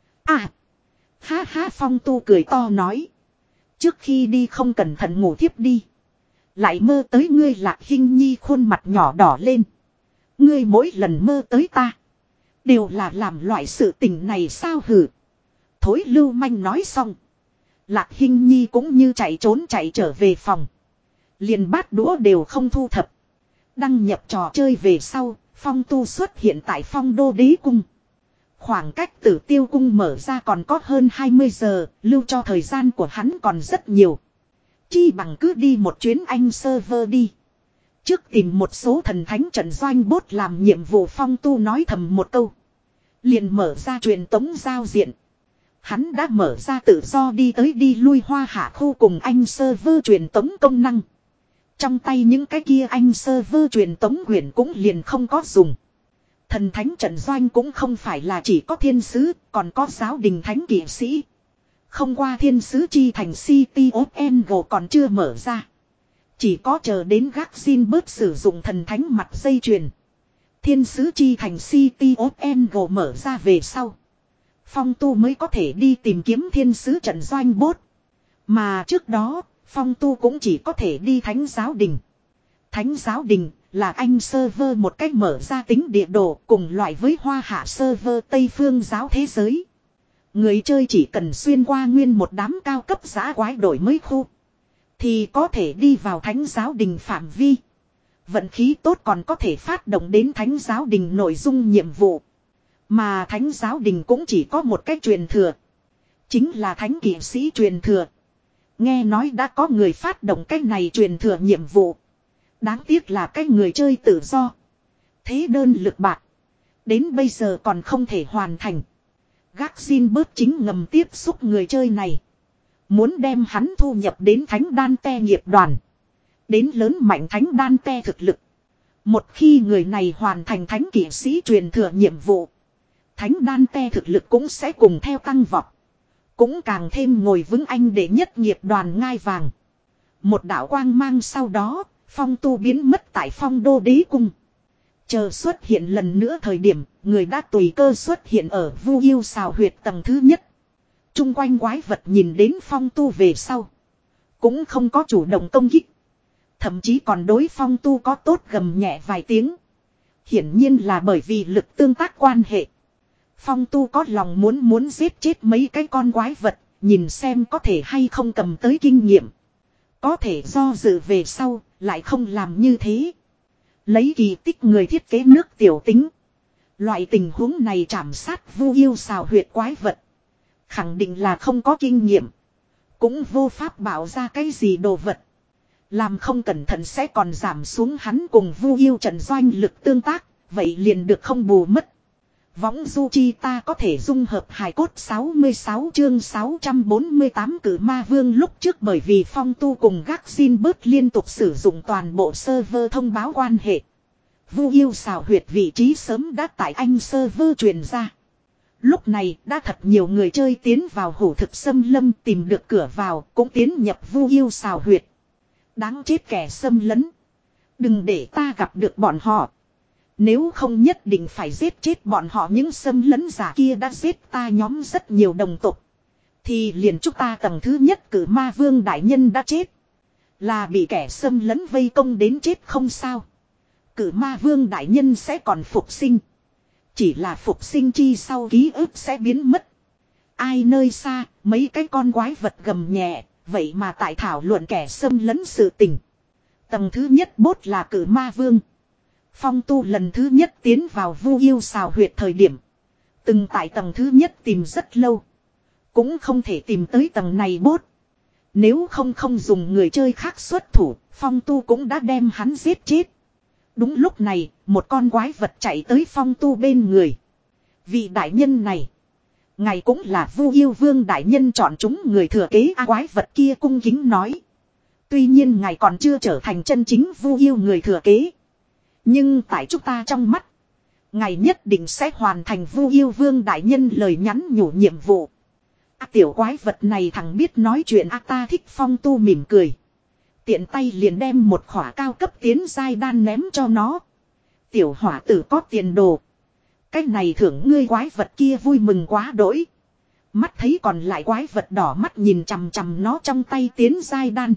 À. Ha ha. Phong Tu cười to nói. Trước khi đi không cẩn thận ngủ thiếp đi. Lại mơ tới ngươi. Lạc Hinh Nhi khuôn mặt nhỏ đỏ lên. Ngươi mỗi lần mơ tới ta. Đều là làm loại sự tình này sao hử? Thối lưu manh nói xong. Lạc Hinh Nhi cũng như chạy trốn chạy trở về phòng. Liền bát đũa đều không thu thập. Đăng nhập trò chơi về sau, Phong Tu xuất hiện tại Phong Đô Đế Cung. Khoảng cách Tử Tiêu Cung mở ra còn có hơn hai mươi giờ, lưu cho thời gian của hắn còn rất nhiều. Chi bằng cứ đi một chuyến anh server đi. Trước tìm một số thần thánh trận doanh bốt làm nhiệm vụ. Phong Tu nói thầm một câu. Liền mở ra truyền tống giao diện. Hắn đã mở ra tự do đi tới đi lui hoa hạ khu cùng anh server truyền tống công năng. Trong tay những cái kia anh server truyền tống quyển cũng liền không có dùng. Thần thánh trận doanh cũng không phải là chỉ có thiên sứ, còn có giáo đình thánh kỵ sĩ. Không qua thiên sứ chi thành City of Angel còn chưa mở ra. Chỉ có chờ đến gác xin bớt sử dụng thần thánh mặt dây chuyền. Thiên sứ chi thành City of Angel mở ra về sau. Phong Tu mới có thể đi tìm kiếm thiên sứ trận doanh bốt. Mà trước đó, Phong Tu cũng chỉ có thể đi Thánh Giáo Đình. Thánh Giáo Đình là anh server một cách mở ra tính địa đồ cùng loại với hoa hạ server Tây Phương giáo thế giới. Người chơi chỉ cần xuyên qua nguyên một đám cao cấp giã quái đổi mới khu. Thì có thể đi vào Thánh Giáo Đình phạm vi. Vận khí tốt còn có thể phát động đến Thánh Giáo Đình nội dung nhiệm vụ. Mà Thánh Giáo Đình cũng chỉ có một cách truyền thừa. Chính là Thánh Kỵ Sĩ truyền thừa. Nghe nói đã có người phát động cách này truyền thừa nhiệm vụ. Đáng tiếc là cái người chơi tự do. Thế đơn lực bạc. Đến bây giờ còn không thể hoàn thành. Gác xin bớt chính ngầm tiếp xúc người chơi này. Muốn đem hắn thu nhập đến thánh đan te nghiệp đoàn. Đến lớn mạnh thánh đan te thực lực. Một khi người này hoàn thành thánh kỵ sĩ truyền thừa nhiệm vụ. Thánh đan te thực lực cũng sẽ cùng theo tăng vọt. Cũng càng thêm ngồi vững anh để nhất nghiệp đoàn ngai vàng. Một đạo quang mang sau đó, Phong Tu biến mất tại Phong Đô Đế Cung. Chờ xuất hiện lần nữa thời điểm, người đã tùy cơ xuất hiện ở Vu Yêu Xào Huyệt tầng thứ nhất. Trung quanh quái vật nhìn đến Phong Tu về sau. Cũng không có chủ động công kích. Thậm chí còn đối Phong Tu có tốt gầm nhẹ vài tiếng. Hiển nhiên là bởi vì lực tương tác quan hệ. Phong Tu có lòng muốn muốn giết chết mấy cái con quái vật, nhìn xem có thể hay không cầm tới kinh nghiệm. Có thể do dự về sau, lại không làm như thế. Lấy kỳ tích người thiết kế nước tiểu tính. Loại tình huống này trảm sát Vu Yêu Xào Huyệt quái vật. Khẳng định là không có kinh nghiệm. Cũng vô pháp bảo ra cái gì đồ vật. Làm không cẩn thận sẽ còn giảm xuống hắn cùng Vu Yêu trận doanh lực tương tác. Vậy liền được không bù mất. Võng du chi ta có thể dung hợp hài cốt sáu mươi sáu chương sáu trăm bốn mươi tám cử ma vương lúc trước bởi vì Phong Tu cùng gác xin bớt liên tục sử dụng toàn bộ server thông báo quan hệ. Vu Yêu Xào Huyệt vị trí sớm đã tại anh server truyền ra. Lúc này đã thật nhiều người chơi tiến vào hổ thực xâm lâm tìm được cửa vào cũng tiến nhập Vu Yêu Xào Huyệt. Đáng chết kẻ xâm lấn. Đừng để ta gặp được bọn họ. Nếu không nhất định phải giết chết bọn họ những xâm lấn giả kia đã giết ta nhóm rất nhiều đồng tộc. Thì liền chúng ta tầng thứ nhất cử ma vương đại nhân đã chết. Là bị kẻ xâm lấn vây công đến chết không sao. Cử ma vương đại nhân sẽ còn phục sinh. Chỉ là phục sinh chi sau ký ức sẽ biến mất. Ai nơi xa, mấy cái con quái vật gầm nhẹ, vậy mà tại thảo luận kẻ xâm lấn sự tình. Tầng thứ nhất bốt là cử ma vương. Phong Tu lần thứ nhất tiến vào Vu Yêu Xào Huyệt thời điểm. Từng tại tầng thứ nhất tìm rất lâu. Cũng không thể tìm tới tầng này bốt. Nếu không không dùng người chơi khác xuất thủ, Phong Tu cũng đã đem hắn giết chết. Đúng lúc này, một con quái vật chạy tới Phong Tu bên người. Vị đại nhân này. Ngài cũng là Vu Yêu Vương đại nhân chọn chúng người thừa kế a quái vật kia cung kính nói. Tuy nhiên ngài còn chưa trở thành chân chính Vu Yêu người thừa kế. Nhưng tại chúng ta trong mắt. Ngài nhất định sẽ hoàn thành Vu Yêu Vương đại nhân lời nhắn nhủ nhiệm vụ. À, tiểu quái vật này thằng biết nói chuyện à, ta thích Phong Tu mỉm cười. Tiện tay liền đem một khỏa cao cấp tiến giai đan ném cho nó. Tiểu hỏa tử có tiền đồ. Cái này thưởng ngươi quái vật kia vui mừng quá đỗi. Mắt thấy còn lại quái vật đỏ mắt nhìn chằm chằm nó trong tay tiến giai đan.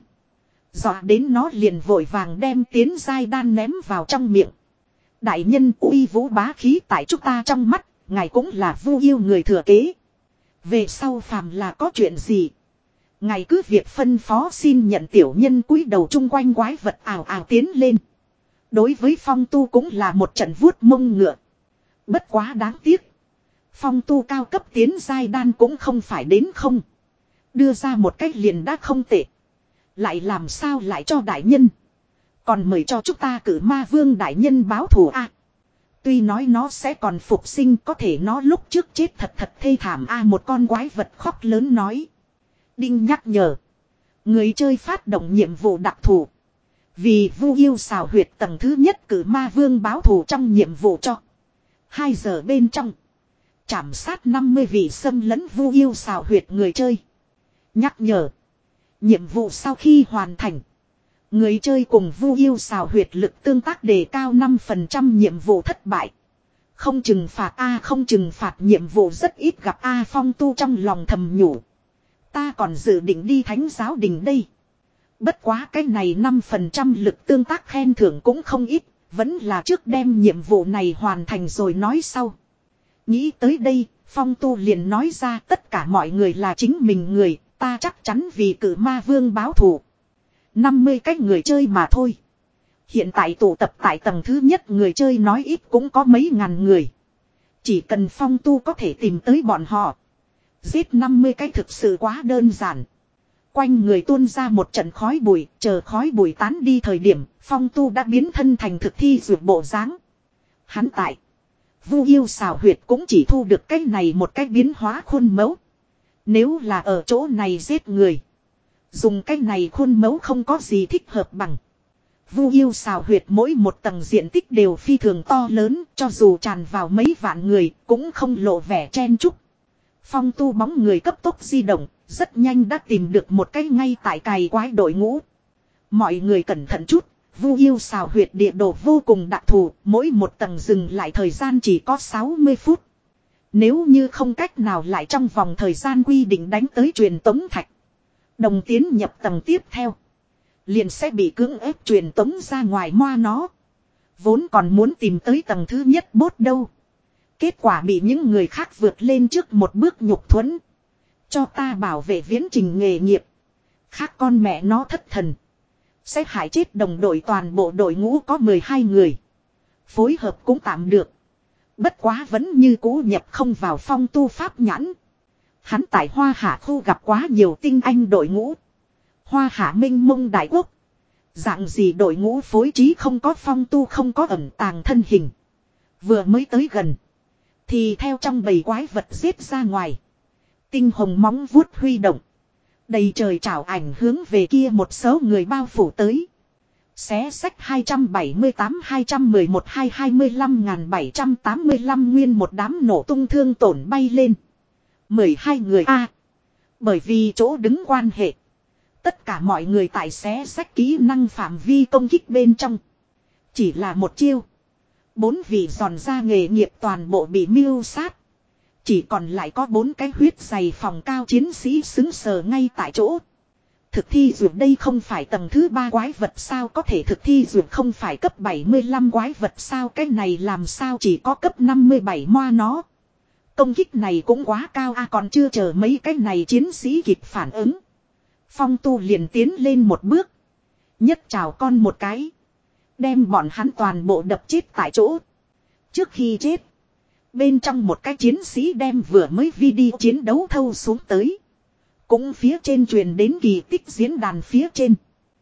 Dọa đến nó liền vội vàng đem tiến giai đan ném vào trong miệng. Đại nhân uy vũ bá khí tại chúng ta trong mắt, ngài cũng là Vu Yêu người thừa kế. Về sau phàm là có chuyện gì, ngài cứ việc phân phó xin nhận. Tiểu nhân cúi đầu chung quanh quái vật ảo ảo tiến lên. Đối với Phong Tu cũng là một trận vuốt mông ngựa. Bất quá đáng tiếc. Phong Tu cao cấp tiến giai đan cũng không phải đến không. Đưa ra một cách liền đã không tệ. Lại làm sao lại cho đại nhân. Còn mời cho chúng ta cử ma vương đại nhân báo thù a. À, tuy nói nó sẽ còn phục sinh, có thể nó lúc trước chết thật thật thê thảm a. À, một con quái vật khóc lớn nói. Đinh nhắc nhở. Người chơi phát động nhiệm vụ đặc thù. Vì Vu Yêu Xào Huyệt tầng thứ nhất cử ma vương báo thù trong nhiệm vụ cho. Hai giờ bên trong. Trảm sát năm mươi vị xâm lấn Vu Yêu Xào Huyệt người chơi. Nhắc nhở. Nhiệm vụ sau khi hoàn thành. Người chơi cùng Vu Yêu Xào Huyệt lực tương tác đề cao năm phần trăm nhiệm vụ thất bại. Không trừng phạt A, không trừng phạt nhiệm vụ rất ít gặp A. Phong Tu trong lòng thầm nhủ. Ta còn dự định đi thánh giáo đình đây. Bất quá cái này năm phần trăm lực tương tác khen thưởng cũng không ít. Vẫn là trước đem nhiệm vụ này hoàn thành rồi nói sau. Nghĩ tới đây, Phong Tu liền nói ra tất cả mọi người là chính mình người. Ta chắc chắn vì cử ma vương báo thù. năm mươi cái người chơi mà thôi. Hiện tại tụ tập tại tầng thứ nhất người chơi nói ít cũng có mấy ngàn người. Chỉ cần Phong Tu có thể tìm tới bọn họ. Giết năm mươi cái thực sự quá đơn giản. Quanh người tuôn ra một trận khói bụi. Chờ khói bụi tán đi thời điểm. Phong Tu đã biến thân thành thực thi dược bộ dáng. Hắn tại Vu yêu xào huyệt cũng chỉ thu được cái này một cái biến hóa khuôn mẫu. Nếu là ở chỗ này giết người. Dùng cái này khuôn mẫu không có gì thích hợp bằng. Vu yêu xào huyệt mỗi một tầng diện tích đều phi thường to lớn. Cho dù tràn vào mấy vạn người cũng không lộ vẻ chen chúc. Phong tu bóng người cấp tốc di động. Rất nhanh đã tìm được một cái ngay tại cày quái đội ngũ. Mọi người cẩn thận chút. Vu yêu xào huyệt địa đồ vô cùng đặc thù. Mỗi một tầng dừng lại thời gian chỉ có sáu mươi phút. Nếu như không cách nào lại trong vòng thời gian quy định đánh tới truyền tống thạch. Đồng tiến nhập tầng tiếp theo. Liền sẽ bị cưỡng ép truyền tống ra ngoài moa nó. Vốn còn muốn tìm tới tầng thứ nhất bốt đâu. Kết quả bị những người khác vượt lên trước một bước nhục thuẫn. Cho ta bảo vệ viễn trình nghề nghiệp. Khác con mẹ nó thất thần. Sẽ hại chết đồng đội toàn bộ đội ngũ có mười hai người. Phối hợp cũng tạm được. Bất quá vẫn như cũ nhập không vào phong tu pháp nhãn. Hắn tại Hoa Hạ khu gặp quá nhiều tinh anh đội ngũ. Hoa Hạ minh mông đại quốc. Dạng gì đội ngũ phối trí không có phong tu không có ẩn tàng thân hình. Vừa mới tới gần. Thì theo trong bầy quái vật giết ra ngoài. Tinh hồng móng vuốt huy động. Đầy trời trảo ảnh hướng về kia một số người bao phủ tới. Xé sách hai trăm bảy mươi tám hai trăm mười một hai hai mươi lăm bảy trăm tám mươi lăm nguyên một đám nổ tung thương tổn bay lên. mười hai người A. Bởi vì chỗ đứng quan hệ. Tất cả mọi người tại xé sách kỹ năng phạm vi công kích bên trong. Chỉ là một chiêu. Bốn vị giòn ra nghề nghiệp toàn bộ bị mưu sát. Chỉ còn lại có bốn cái huyết dày phòng cao chiến sĩ xứng sờ ngay tại chỗ. Thực thi dược đây không phải tầng thứ ba quái vật sao có thể thực thi dược không phải cấp bảy mươi lăm quái vật sao cái này làm sao chỉ có cấp năm mươi bảy moa nó. Công kích này cũng quá cao a à, còn chưa chờ mấy cái này chiến sĩ kịp phản ứng. Phong tu liền tiến lên một bước. Nhất chào con một cái. Đem bọn hắn toàn bộ đập chết tại chỗ. Trước khi chết. Bên trong một cái chiến sĩ đem vừa mới video chiến đấu thâu xuống tới. Cũng phía trên truyền đến kỳ tích diễn đàn phía trên.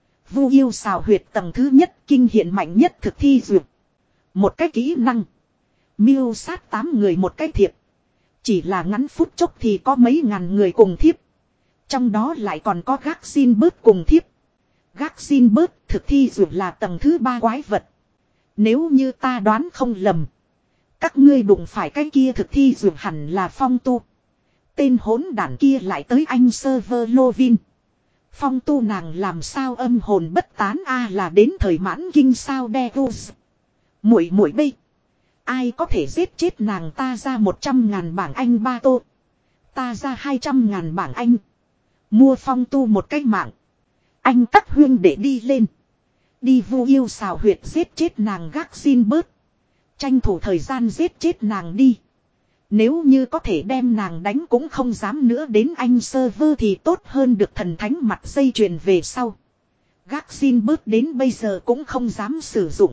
Vu yêu xào huyệt tầng thứ nhất kinh hiện mạnh nhất thực thi duyệt. Một cái kỹ năng. Miêu sát tám người một cái thiệp. Chỉ là ngắn phút chốc thì có mấy ngàn người cùng thiếp. Trong đó lại còn có gác xin bớt cùng thiếp. Gác xin bớt thực thi duyệt là tầng thứ ba quái vật. Nếu như ta đoán không lầm. Các ngươi đụng phải cái kia thực thi duyệt hẳn là phong tu. Tên hỗn đản kia lại tới anh server Lovin. Phong tu nàng làm sao âm hồn bất tán a à là đến thời mãn kinh sao Deus. Muội muội bây. Ai có thể giết chết nàng ta ra một trăm ngàn bảng Anh ba tô. Ta ra hai trăm ngàn bảng Anh. Mua phong tu một cái mạng. Anh tắt huyên để đi lên. Đi vu yêu xào huyệt giết chết nàng gác xin bớt. Tranh thủ thời gian giết chết nàng đi. Nếu như có thể đem nàng đánh cũng không dám nữa đến anh server thì tốt hơn được thần thánh mặt dây chuyền về sau. Gác xin bớt đến bây giờ cũng không dám sử dụng.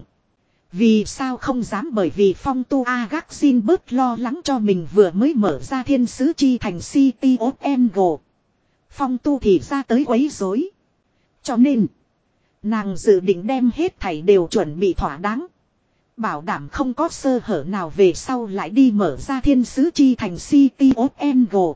Vì sao không dám bởi vì phong tu A gác xin bớt lo lắng cho mình vừa mới mở ra thiên sứ chi thành City of Angle. Phong tu thì ra tới quấy rối. Cho nên, nàng dự định đem hết thảy đều chuẩn bị thỏa đáng. Bảo đảm không có sơ hở nào về sau lại đi mở ra thiên sứ chi thành City of Angle.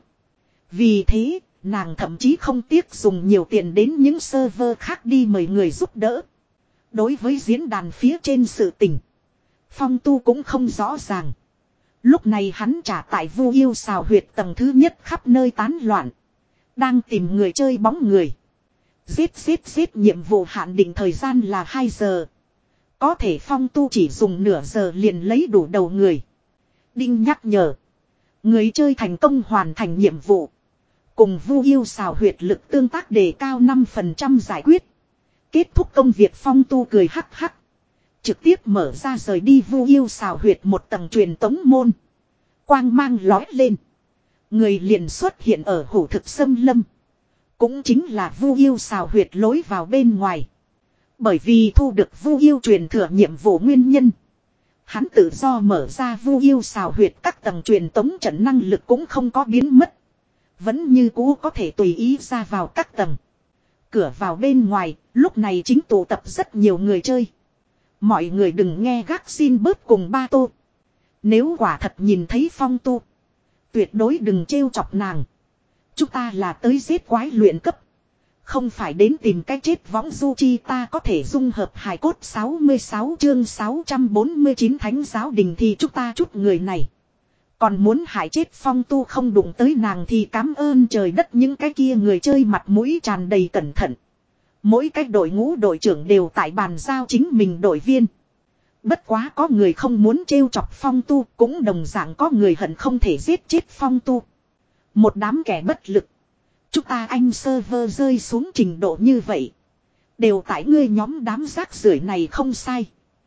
Vì thế, nàng thậm chí không tiếc dùng nhiều tiền đến những server khác đi mời người giúp đỡ. Đối với diễn đàn phía trên sự tình, Phong tu cũng không rõ ràng. Lúc này hắn trả tại vu yêu xào huyệt tầng thứ nhất khắp nơi tán loạn. Đang tìm người chơi bóng người. Giết giết giết nhiệm vụ hạn định thời gian là hai giờ. Có thể phong tu chỉ dùng nửa giờ liền lấy đủ đầu người. Đinh nhắc nhở. Người chơi thành công hoàn thành nhiệm vụ. Cùng vu yêu xào huyệt lực tương tác đề cao năm phần trăm giải quyết. Kết thúc công việc phong tu cười hắc hắc. Trực tiếp mở ra rời đi vu yêu xào huyệt một tầng truyền tống môn. Quang mang lói lên. Người liền xuất hiện ở hủ thực xâm lâm. Cũng chính là vu yêu xào huyệt lối vào bên ngoài. Bởi vì thu được vu yêu truyền thừa nhiệm vụ nguyên nhân. Hắn tự do mở ra vu yêu xào huyệt các tầng truyền tống trận năng lực cũng không có biến mất. Vẫn như cũ có thể tùy ý ra vào các tầng. Cửa vào bên ngoài, lúc này chính tụ tập rất nhiều người chơi. Mọi người đừng nghe gác xin bớt cùng ba tô. Nếu quả thật nhìn thấy Phong Tu, tuyệt đối đừng trêu chọc nàng. Chúng ta là tới giết quái luyện cấp, không phải đến tìm cái chết võng du chi. Ta có thể dung hợp hài cốt. Sáu mươi sáu chương sáu trăm bốn mươi chín Thánh giáo đình thì chúng ta chút người này. Còn muốn hại chết Phong Tu không đụng tới nàng thì cảm ơn trời đất. Những cái kia người chơi mặt mũi tràn đầy cẩn thận. Mỗi cái đội ngũ đội trưởng đều tại bàn giao chính mình đội viên. Bất quá có người không muốn trêu chọc Phong Tu, cũng đồng dạng có người hận không thể giết chết Phong Tu. Một đám kẻ bất lực. Chúng ta anh server rơi xuống trình độ như vậy. Đều tại ngươi nhóm đám rác rưởi này không sai.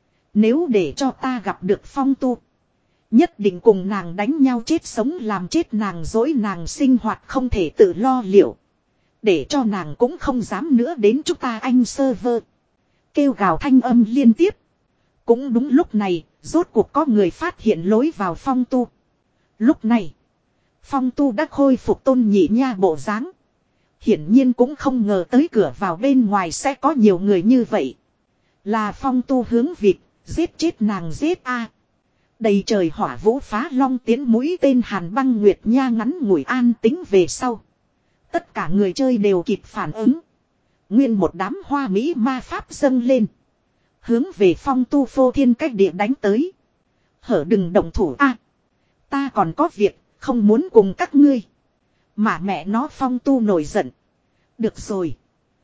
Nếu để cho ta gặp được Phong Tu, nhất định cùng nàng đánh nhau chết sống, làm chết nàng, dối nàng sinh hoạt không thể tự lo liệu. Để cho nàng cũng không dám nữa đến chúng ta anh server. Kêu gào thanh âm liên tiếp. Cũng đúng lúc này, rốt cuộc có người phát hiện lối vào Phong Tu. Lúc này, Phong Tu đã khôi phục tôn nhị nha bộ dáng. Hiển nhiên cũng không ngờ tới cửa vào bên ngoài sẽ có nhiều người như vậy. Là Phong Tu hướng vịt, giết chết nàng giết a. Đầy trời hỏa vũ phá long tiến mũi tên hàn băng nguyệt nha ngắn ngủi an tính về sau. Tất cả người chơi đều kịp phản ứng. Nguyên một đám hoa mỹ ma pháp dâng lên. Hướng về Phong Tu phô thiên cách địa đánh tới. Hở đừng động thủ a. Ta còn có việc, không muốn cùng các ngươi. Mà mẹ nó Phong Tu nổi giận. Được rồi.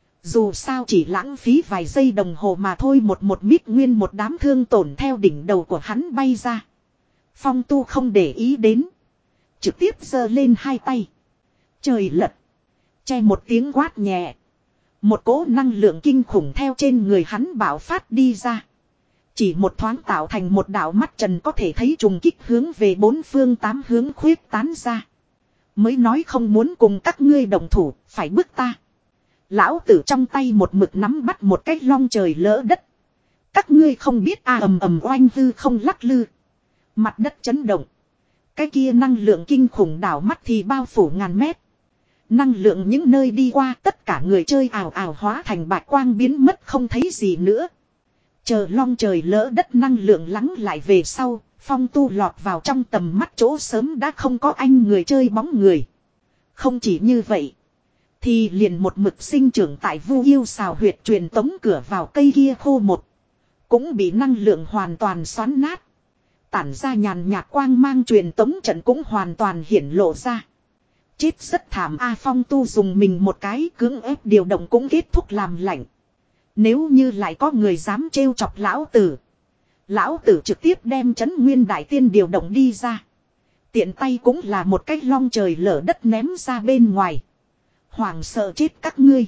Dù sao chỉ lãng phí vài giây đồng hồ mà thôi. Một một mít nguyên một đám thương tổn theo đỉnh đầu của hắn bay ra. Phong Tu không để ý đến. Trực tiếp giơ lên hai tay. Trời lật. Che một tiếng quát nhẹ. Một cỗ năng lượng kinh khủng theo trên người hắn bạo phát đi ra. Chỉ một thoáng tạo thành một đạo mắt trần có thể thấy trùng kích hướng về bốn phương tám hướng khuyết tán ra. Mới nói không muốn cùng các ngươi đồng thủ, phải bức ta. Lão tử trong tay một mực nắm bắt một cái long trời lỡ đất. Các ngươi không biết a. Ầm ầm oanh hư không lắc lư. Mặt đất chấn động. Cái kia năng lượng kinh khủng đảo mắt thì bao phủ ngàn mét. Năng lượng những nơi đi qua tất cả người chơi ào ào hóa thành bạch quang biến mất không thấy gì nữa. Chờ long trời lỡ đất năng lượng lắng lại về sau, Phong Tu lọt vào trong tầm mắt chỗ sớm đã không có anh người chơi bóng người. Không chỉ như vậy, thì liền một mực sinh trưởng tại Vu Yêu xào huyệt truyền tống cửa vào cây kia khô một. Cũng bị năng lượng hoàn toàn xoắn nát. Tản ra nhàn nhạt quang mang truyền tống trận cũng hoàn toàn hiển lộ ra. Chết rất thảm a. Phong Tu dùng mình một cái cưỡng ép điều động cũng kết thúc làm lạnh. Nếu như lại có người dám trêu chọc lão tử. Lão tử trực tiếp đem trấn nguyên đại tiên điều động đi ra. Tiện tay cũng là một cái long trời lở đất ném ra bên ngoài. Hoàng sợ chết các ngươi.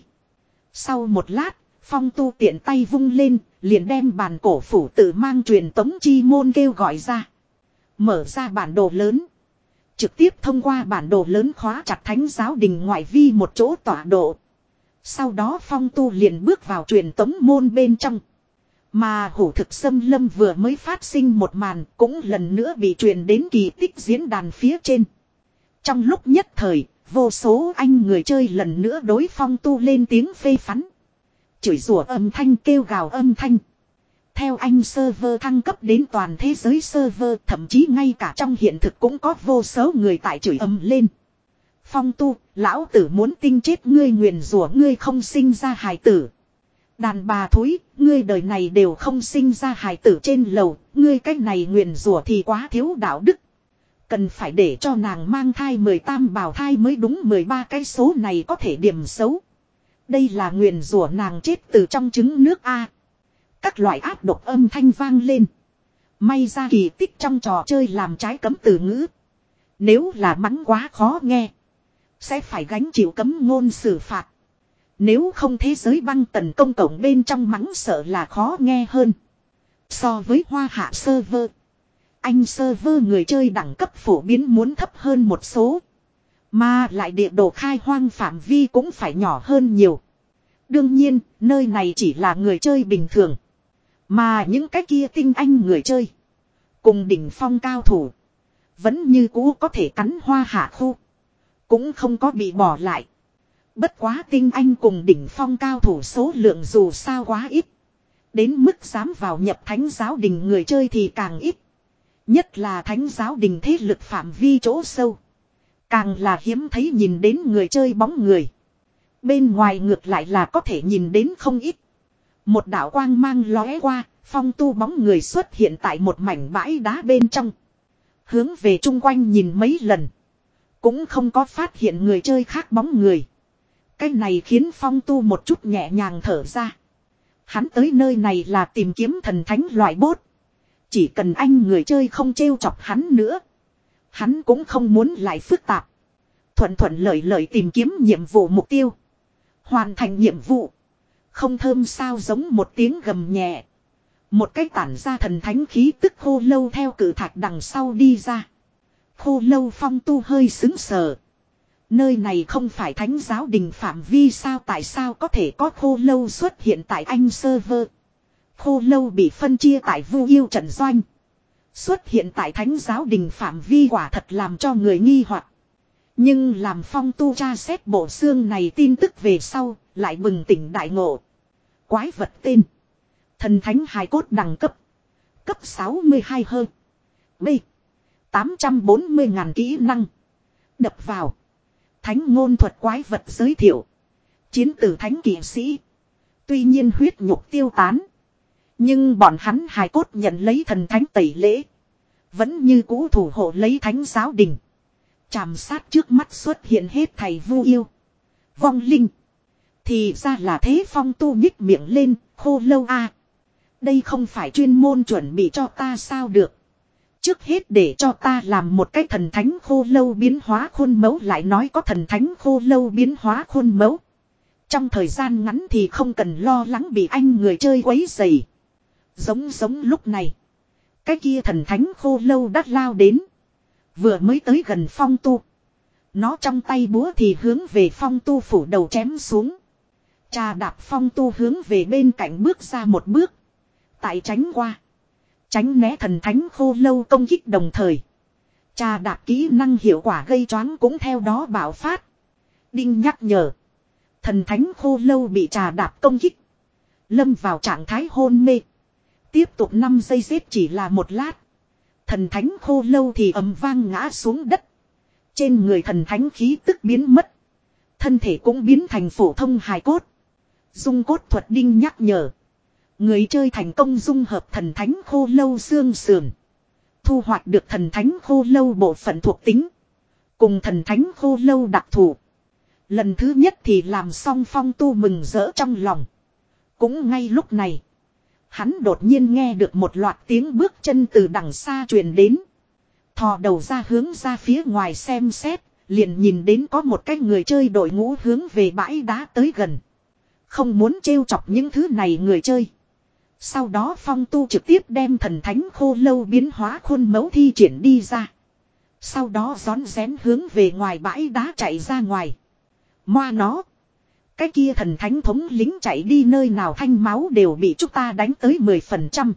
Sau một lát, Phong Tu tiện tay vung lên, liền đem bàn cổ phủ tự mang truyền tống chi môn kêu gọi ra. Mở ra bản đồ lớn. Trực tiếp thông qua bản đồ lớn khóa chặt thánh giáo đình ngoại vi một chỗ tọa độ. Sau đó Phong Tu liền bước vào truyền tống môn bên trong. Mà hủ thực xâm lâm vừa mới phát sinh một màn cũng lần nữa bị truyền đến kỳ tích diễn đàn phía trên. Trong lúc nhất thời, vô số anh người chơi lần nữa đối Phong Tu lên tiếng phê phán. Chửi rủa âm thanh, kêu gào âm thanh. Theo anh server thăng cấp đến toàn thế giới server, thậm chí ngay cả trong hiện thực cũng có vô số người tại chửi ầm lên. Phong Tu, lão tử muốn tinh chết ngươi, nguyền rủa ngươi không sinh ra hài tử. Đàn bà thúi, ngươi đời này đều không sinh ra hài tử trên lầu, ngươi cách này nguyền rủa thì quá thiếu đạo đức. Cần phải để cho nàng mang thai mười tam bào thai mới đúng, mười ba cái số này có thể điểm xấu. Đây là nguyền rủa nàng chết từ trong trứng nước a. Các loại áp độc âm thanh vang lên. May ra kỳ tích trong trò chơi làm trái cấm từ ngữ. Nếu là mắng quá khó nghe, sẽ phải gánh chịu cấm ngôn xử phạt. Nếu không thế giới băng tần công cộng bên trong mắng sợ là khó nghe hơn. So với hoa hạ server, anh server người chơi đẳng cấp phổ biến muốn thấp hơn một số. Mà lại địa đồ khai hoang phạm vi cũng phải nhỏ hơn nhiều. Đương nhiên, nơi này chỉ là người chơi bình thường. Mà những cái kia tinh anh người chơi, cùng đỉnh phong cao thủ, vẫn như cũ có thể cắn hoa hạ khu. Cũng không có bị bỏ lại. Bất quá tinh anh cùng đỉnh phong cao thủ số lượng dù sao quá ít. Đến mức dám vào nhập thánh giáo đình người chơi thì càng ít. Nhất là thánh giáo đình thế lực phạm vi chỗ sâu. Càng là hiếm thấy nhìn đến người chơi bóng người. Bên ngoài ngược lại là có thể nhìn đến không ít. Một đạo quang mang lóe qua, Phong Tu bóng người xuất hiện tại một mảnh bãi đá bên trong. Hướng về chung quanh nhìn mấy lần. Cũng không có phát hiện người chơi khác bóng người. Cái này khiến Phong Tu một chút nhẹ nhàng thở ra. Hắn tới nơi này là tìm kiếm thần thánh loại bốt. Chỉ cần anh người chơi không trêu chọc hắn nữa. Hắn cũng không muốn lại phức tạp. Thuận thuận lợi lợi tìm kiếm nhiệm vụ mục tiêu. Hoàn thành nhiệm vụ. Không thơm sao giống một tiếng gầm nhẹ. Một cái tản ra thần thánh khí tức khô lâu theo cử thạch đằng sau đi ra. Khô lâu Phong Tu hơi xứng sờ. Nơi này không phải thánh giáo đình phạm vi sao, tại sao có thể có khô lâu xuất hiện tại anh server. Khô lâu bị phân chia tại Vu Yêu trận doanh. Xuất hiện tại thánh giáo đình phạm vi quả thật làm cho người nghi hoặc. Nhưng làm Phong Tu tra xét bộ xương này tin tức về sau, lại bừng tỉnh đại ngộ. Quái vật tên. Thần thánh hài cốt đẳng cấp. Cấp sáu mươi hai hơn. B. tám trăm bốn mươi ngàn kỹ năng. Đập vào. Thánh ngôn thuật quái vật giới thiệu. Chiến tử thánh kỵ sĩ. Tuy nhiên huyết nhục tiêu tán. Nhưng bọn hắn hài cốt nhận lấy thần thánh tẩy lễ. Vẫn như cũ thủ hộ lấy thánh giáo đình. Chàm sát trước mắt xuất hiện hết thầy Vu Yêu. Vong linh. Thì ra là thế. Phong Tu nhích miệng lên. Khô lâu a, đây không phải chuyên môn chuẩn bị cho ta sao được. Trước hết để cho ta làm một cái thần thánh khô lâu biến hóa khuôn mẫu, lại nói có thần thánh khô lâu biến hóa khuôn mẫu. Trong thời gian ngắn thì không cần lo lắng bị anh người chơi quấy rầy. Giống giống lúc này. Cái kia thần thánh khô lâu đắt lao đến. Vừa mới tới gần Phong Tu. Nó trong tay búa thì hướng về Phong Tu phủ đầu chém xuống. Trà đạp Phong Tu hướng về bên cạnh bước ra một bước. Tại tránh qua. Tránh né thần thánh khô lâu công kích đồng thời. Trà đạp kỹ năng hiệu quả gây choáng cũng theo đó bạo phát. Đinh nhắc nhở. Thần thánh khô lâu bị trà đạp công kích. Lâm vào trạng thái hôn mê. Tiếp tục năm giây giết chỉ là một lát. Thần thánh khô lâu thì ầm vang ngã xuống đất. Trên người thần thánh khí tức biến mất. Thân thể cũng biến thành phổ thông hài cốt. Dung cốt thuật đinh nhắc nhở. Người chơi thành công dung hợp thần thánh khô lâu xương sườn. Thu hoạch được thần thánh khô lâu bộ phận thuộc tính. Cùng thần thánh khô lâu đặc thù. Lần thứ nhất thì làm xong Phong Tu mừng rỡ trong lòng. Cũng ngay lúc này. Hắn đột nhiên nghe được một loạt tiếng bước chân từ đằng xa truyền đến. Thò đầu ra hướng ra phía ngoài xem xét. Liền nhìn đến có một cái người chơi đội ngũ hướng về bãi đá tới gần. Không muốn trêu chọc những thứ này người chơi. Sau đó Phong Tu trực tiếp đem thần thánh khô lâu biến hóa khuôn mẫu thi triển đi ra. Sau đó rón rén hướng về ngoài bãi đá chạy ra ngoài. Moa nó. Cái kia thần thánh thống lính chạy đi nơi nào thanh máu đều bị chúng ta đánh tới mười phần trăm.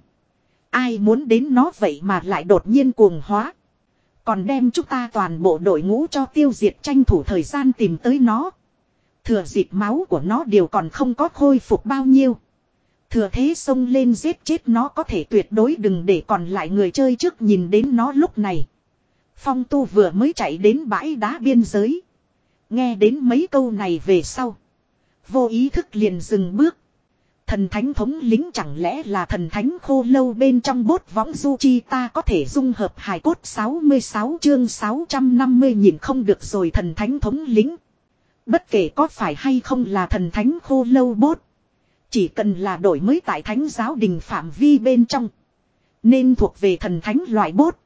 Ai muốn đến nó vậy mà lại đột nhiên cuồng hóa. Còn đem chúng ta toàn bộ đội ngũ cho tiêu diệt, tranh thủ thời gian tìm tới nó. Thừa dịp máu của nó đều còn không có khôi phục bao nhiêu. Thừa thế xông lên giết chết nó, có thể tuyệt đối đừng để còn lại người chơi trước nhìn đến nó. Lúc này Phong Tu vừa mới chạy đến bãi đá biên giới. Nghe đến mấy câu này về sau, vô ý thức liền dừng bước. Thần thánh thống lính chẳng lẽ là thần thánh khô lâu bên trong bốt võng du chi, ta có thể dung hợp hài cốt. Sáu mươi sáu chương sáu trăm năm mươi nhìn không được rồi. Thần thánh thống lính. Bất kể có phải hay không là thần thánh khô lâu bốt. Chỉ cần là đổi mới tại thánh giáo đình phạm vi bên trong. Nên thuộc về thần thánh loại bốt.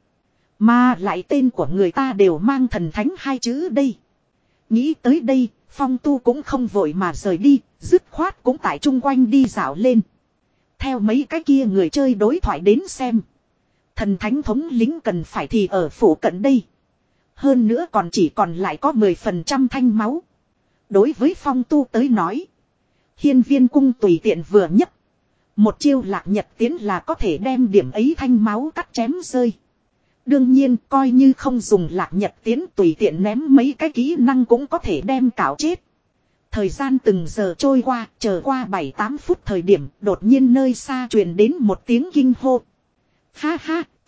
Mà lại tên của người ta đều mang thần thánh hai chữ đây. Nghĩ tới đây, Phong Tu cũng không vội mà rời đi, dứt khoát cũng tại chung quanh đi dạo lên. Theo mấy cái kia người chơi đối thoại đến xem. Thần thánh thống lính cần phải thì ở phủ cận đây. Hơn nữa còn chỉ còn lại có mười phần trăm thanh máu. Đối với Phong Tu tới nói. Hiên viên cung tùy tiện vừa nhấc. Một chiêu lạc nhật tiến là có thể đem điểm ấy thanh máu cắt chém rơi. Đương nhiên coi như không dùng lạc nhật tiến, tùy tiện ném mấy cái kỹ năng cũng có thể đem cạo chết. Thời gian từng giờ trôi qua, chờ qua bảy tám phút thời điểm, đột nhiên nơi xa truyền đến một tiếng kinh hô. Ha ha,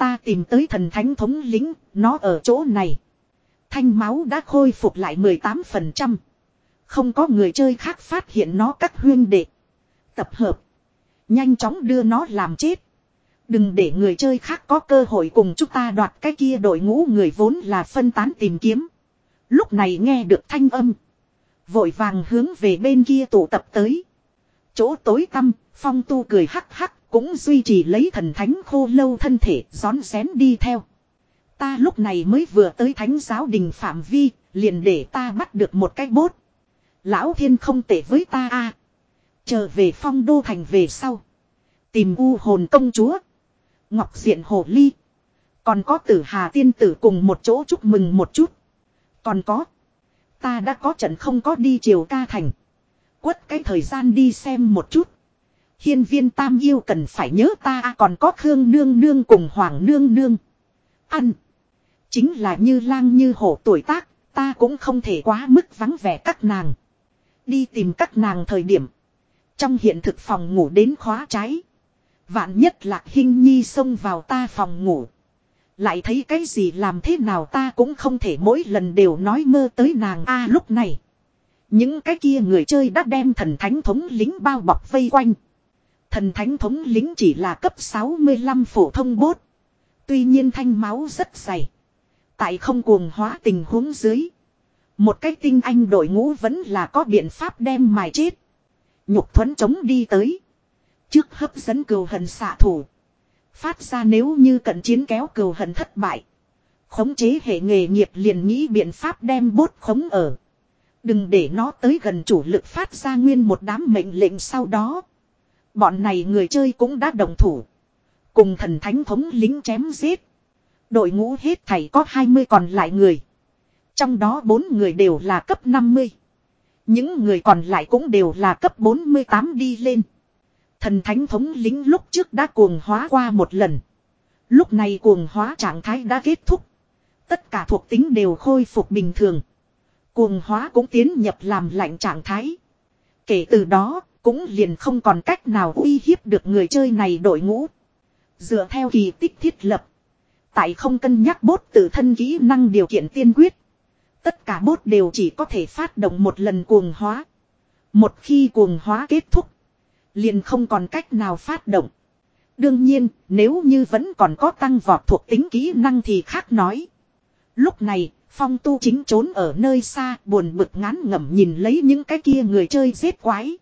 Ta tìm tới thần thánh thống lĩnh, nó ở chỗ này. Thanh máu đã khôi phục lại mười tám phần trăm. Không có người chơi khác phát hiện nó các huyên đệ. Tập hợp. Nhanh chóng đưa nó làm chết. Đừng để người chơi khác có cơ hội cùng chúng ta đoạt cái kia đội ngũ người vốn là phân tán tìm kiếm. Lúc này nghe được thanh âm. Vội vàng hướng về bên kia tụ tập tới. Chỗ tối tăm, Phong Tu cười hắc hắc cũng duy trì lấy thần thánh khô lâu thân thể rón rén đi theo. Ta lúc này mới vừa tới thánh giáo đình phạm vi, liền để ta bắt được một cái bốt. Lão thiên không tệ với ta a. À. Trở về Phong Đô thành về sau. Tìm u hồn công chúa. Ngọc diện hồ ly. Còn có tử hà tiên tử cùng một chỗ chúc mừng một chút. Còn có. Ta đã có trận không có đi triều ca thành. Quất cái thời gian đi xem một chút. Hiên viên tam yêu cần phải nhớ ta à, còn có Khương nương nương cùng Hoàng nương nương. Ăn. Chính là như lang như hổ tuổi tác. Ta cũng không thể quá mức vắng vẻ các nàng. Đi tìm các nàng thời điểm. Trong hiện thực phòng ngủ đến khóa trái. Vạn nhất Lạc Hinh Nhi xông vào ta phòng ngủ. Lại thấy cái gì làm thế nào ta cũng không thể mỗi lần đều nói mơ tới nàng a à, lúc này. Những cái kia người chơi đã đem thần thánh thống lính bao bọc vây quanh. Thần thánh thống lính chỉ là cấp sáu mươi lăm phổ thông bốt. Tuy nhiên thanh máu rất dày. Tại không cuồng hóa tình huống dưới. Một cái tinh anh đội ngũ vẫn là có biện pháp đem mài chết. Nhục thuẫn chống đi tới. Trước hấp dẫn cừu hận xạ thủ. Phát ra nếu như cận chiến kéo cừu hận thất bại. Khống chế hệ nghề nghiệp liền nghĩ biện pháp đem bốt khống ở. Đừng để nó tới gần chủ lực phát ra nguyên một đám mệnh lệnh sau đó. Bọn này người chơi cũng đã đồng thủ. Cùng thần thánh thống lính chém giết. Đội ngũ hết thảy có hai mươi còn lại người. Trong đó bốn người đều là cấp năm mươi. Những người còn lại cũng đều là cấp bốn mươi tám đi lên. Thần thánh thống lính lúc trước đã cuồng hóa qua một lần. Lúc này cuồng hóa trạng thái đã kết thúc. Tất cả thuộc tính đều khôi phục bình thường. Cuồng hóa cũng tiến nhập làm lạnh trạng thái. Kể từ đó, cũng liền không còn cách nào uy hiếp được người chơi này đội ngũ. Dựa theo kỳ tích thiết lập. Tại không cân nhắc bốt tự thân kỹ năng điều kiện tiên quyết. Tất cả bốt đều chỉ có thể phát động một lần cuồng hóa. Một khi cuồng hóa kết thúc. Liền không còn cách nào phát động. Đương nhiên, nếu như vẫn còn có tăng vọt thuộc tính kỹ năng thì khác nói. Lúc này, Phong Tu chính trốn ở nơi xa, buồn bực ngán ngẩm nhìn lấy những cái kia người chơi giết quái.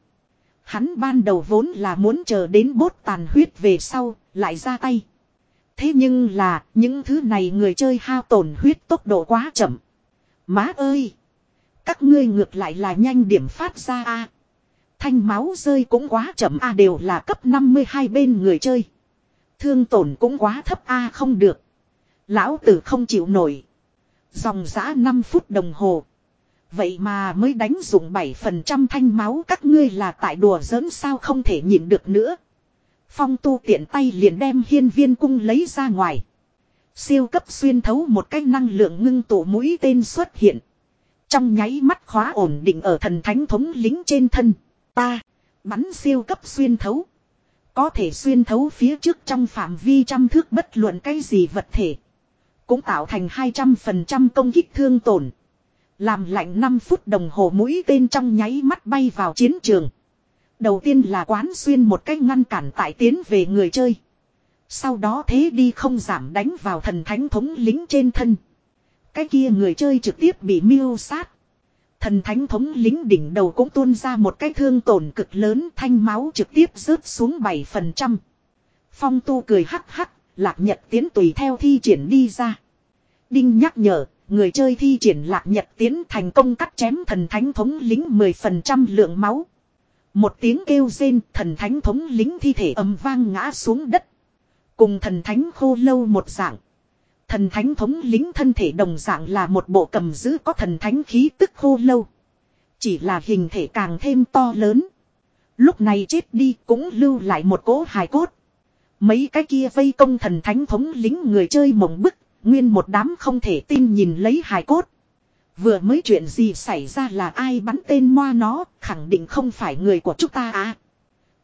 Hắn ban đầu vốn là muốn chờ đến bốt tàn huyết về sau, lại ra tay. Thế nhưng là, những thứ này người chơi hao tổn huyết tốc độ quá chậm. Má ơi! Các ngươi ngược lại là nhanh điểm phát ra a. Thanh máu rơi cũng quá chậm a, đều là cấp năm mươi hai bên người chơi. Thương tổn cũng quá thấp a, không được. Lão tử không chịu nổi. Dòng dã năm phút đồng hồ. Vậy mà mới đánh dụng bảy phần trăm thanh máu, các ngươi là tại đùa giỡn sao, không thể nhịn được nữa. Phong Tu tiện tay liền đem hiên viên cung lấy ra ngoài. Siêu cấp xuyên thấu một cái năng lượng ngưng tụ mũi tên xuất hiện. Trong nháy mắt khóa ổn định ở thần thánh thống lính trên thân. Ta, bắn siêu cấp xuyên thấu. Có thể xuyên thấu phía trước trong phạm vi trăm thước bất luận cái gì vật thể. Cũng tạo thành hai trăm phần trăm công kích thương tổn. Làm lạnh năm phút đồng hồ mũi tên trong nháy mắt bay vào chiến trường. Đầu tiên là quán xuyên một cách ngăn cản tại tiến về người chơi. Sau đó thế đi không giảm đánh vào thần thánh thống lính trên thân. Cái kia người chơi trực tiếp bị miêu sát. Thần thánh thống lính đỉnh đầu cũng tuôn ra một cái thương tổn cực lớn, thanh máu trực tiếp rớt xuống bảy phần trăm. Phong Tu cười hắc hắc, Lạc Nhật Tiến tùy theo thi triển đi ra. Đinh nhắc nhở, người chơi thi triển Lạc Nhật Tiến thành công cắt chém thần thánh thống lính mười phần trăm lượng máu. Một tiếng kêu rên, thần thánh thống lính thi thể ầm vang ngã xuống đất. Cùng thần thánh khô lâu một dạng. Thần thánh thống lính thân thể đồng dạng là một bộ cầm giữ có thần thánh khí tức khô lâu. Chỉ là hình thể càng thêm to lớn. Lúc này chết đi cũng lưu lại một cỗ hài cốt. Mấy cái kia vây công thần thánh thống lính người chơi mộng bức. Nguyên một đám không thể tin nhìn lấy hài cốt. Vừa mới chuyện gì xảy ra, là ai bắn tên moa nó, khẳng định không phải người của chúng ta à.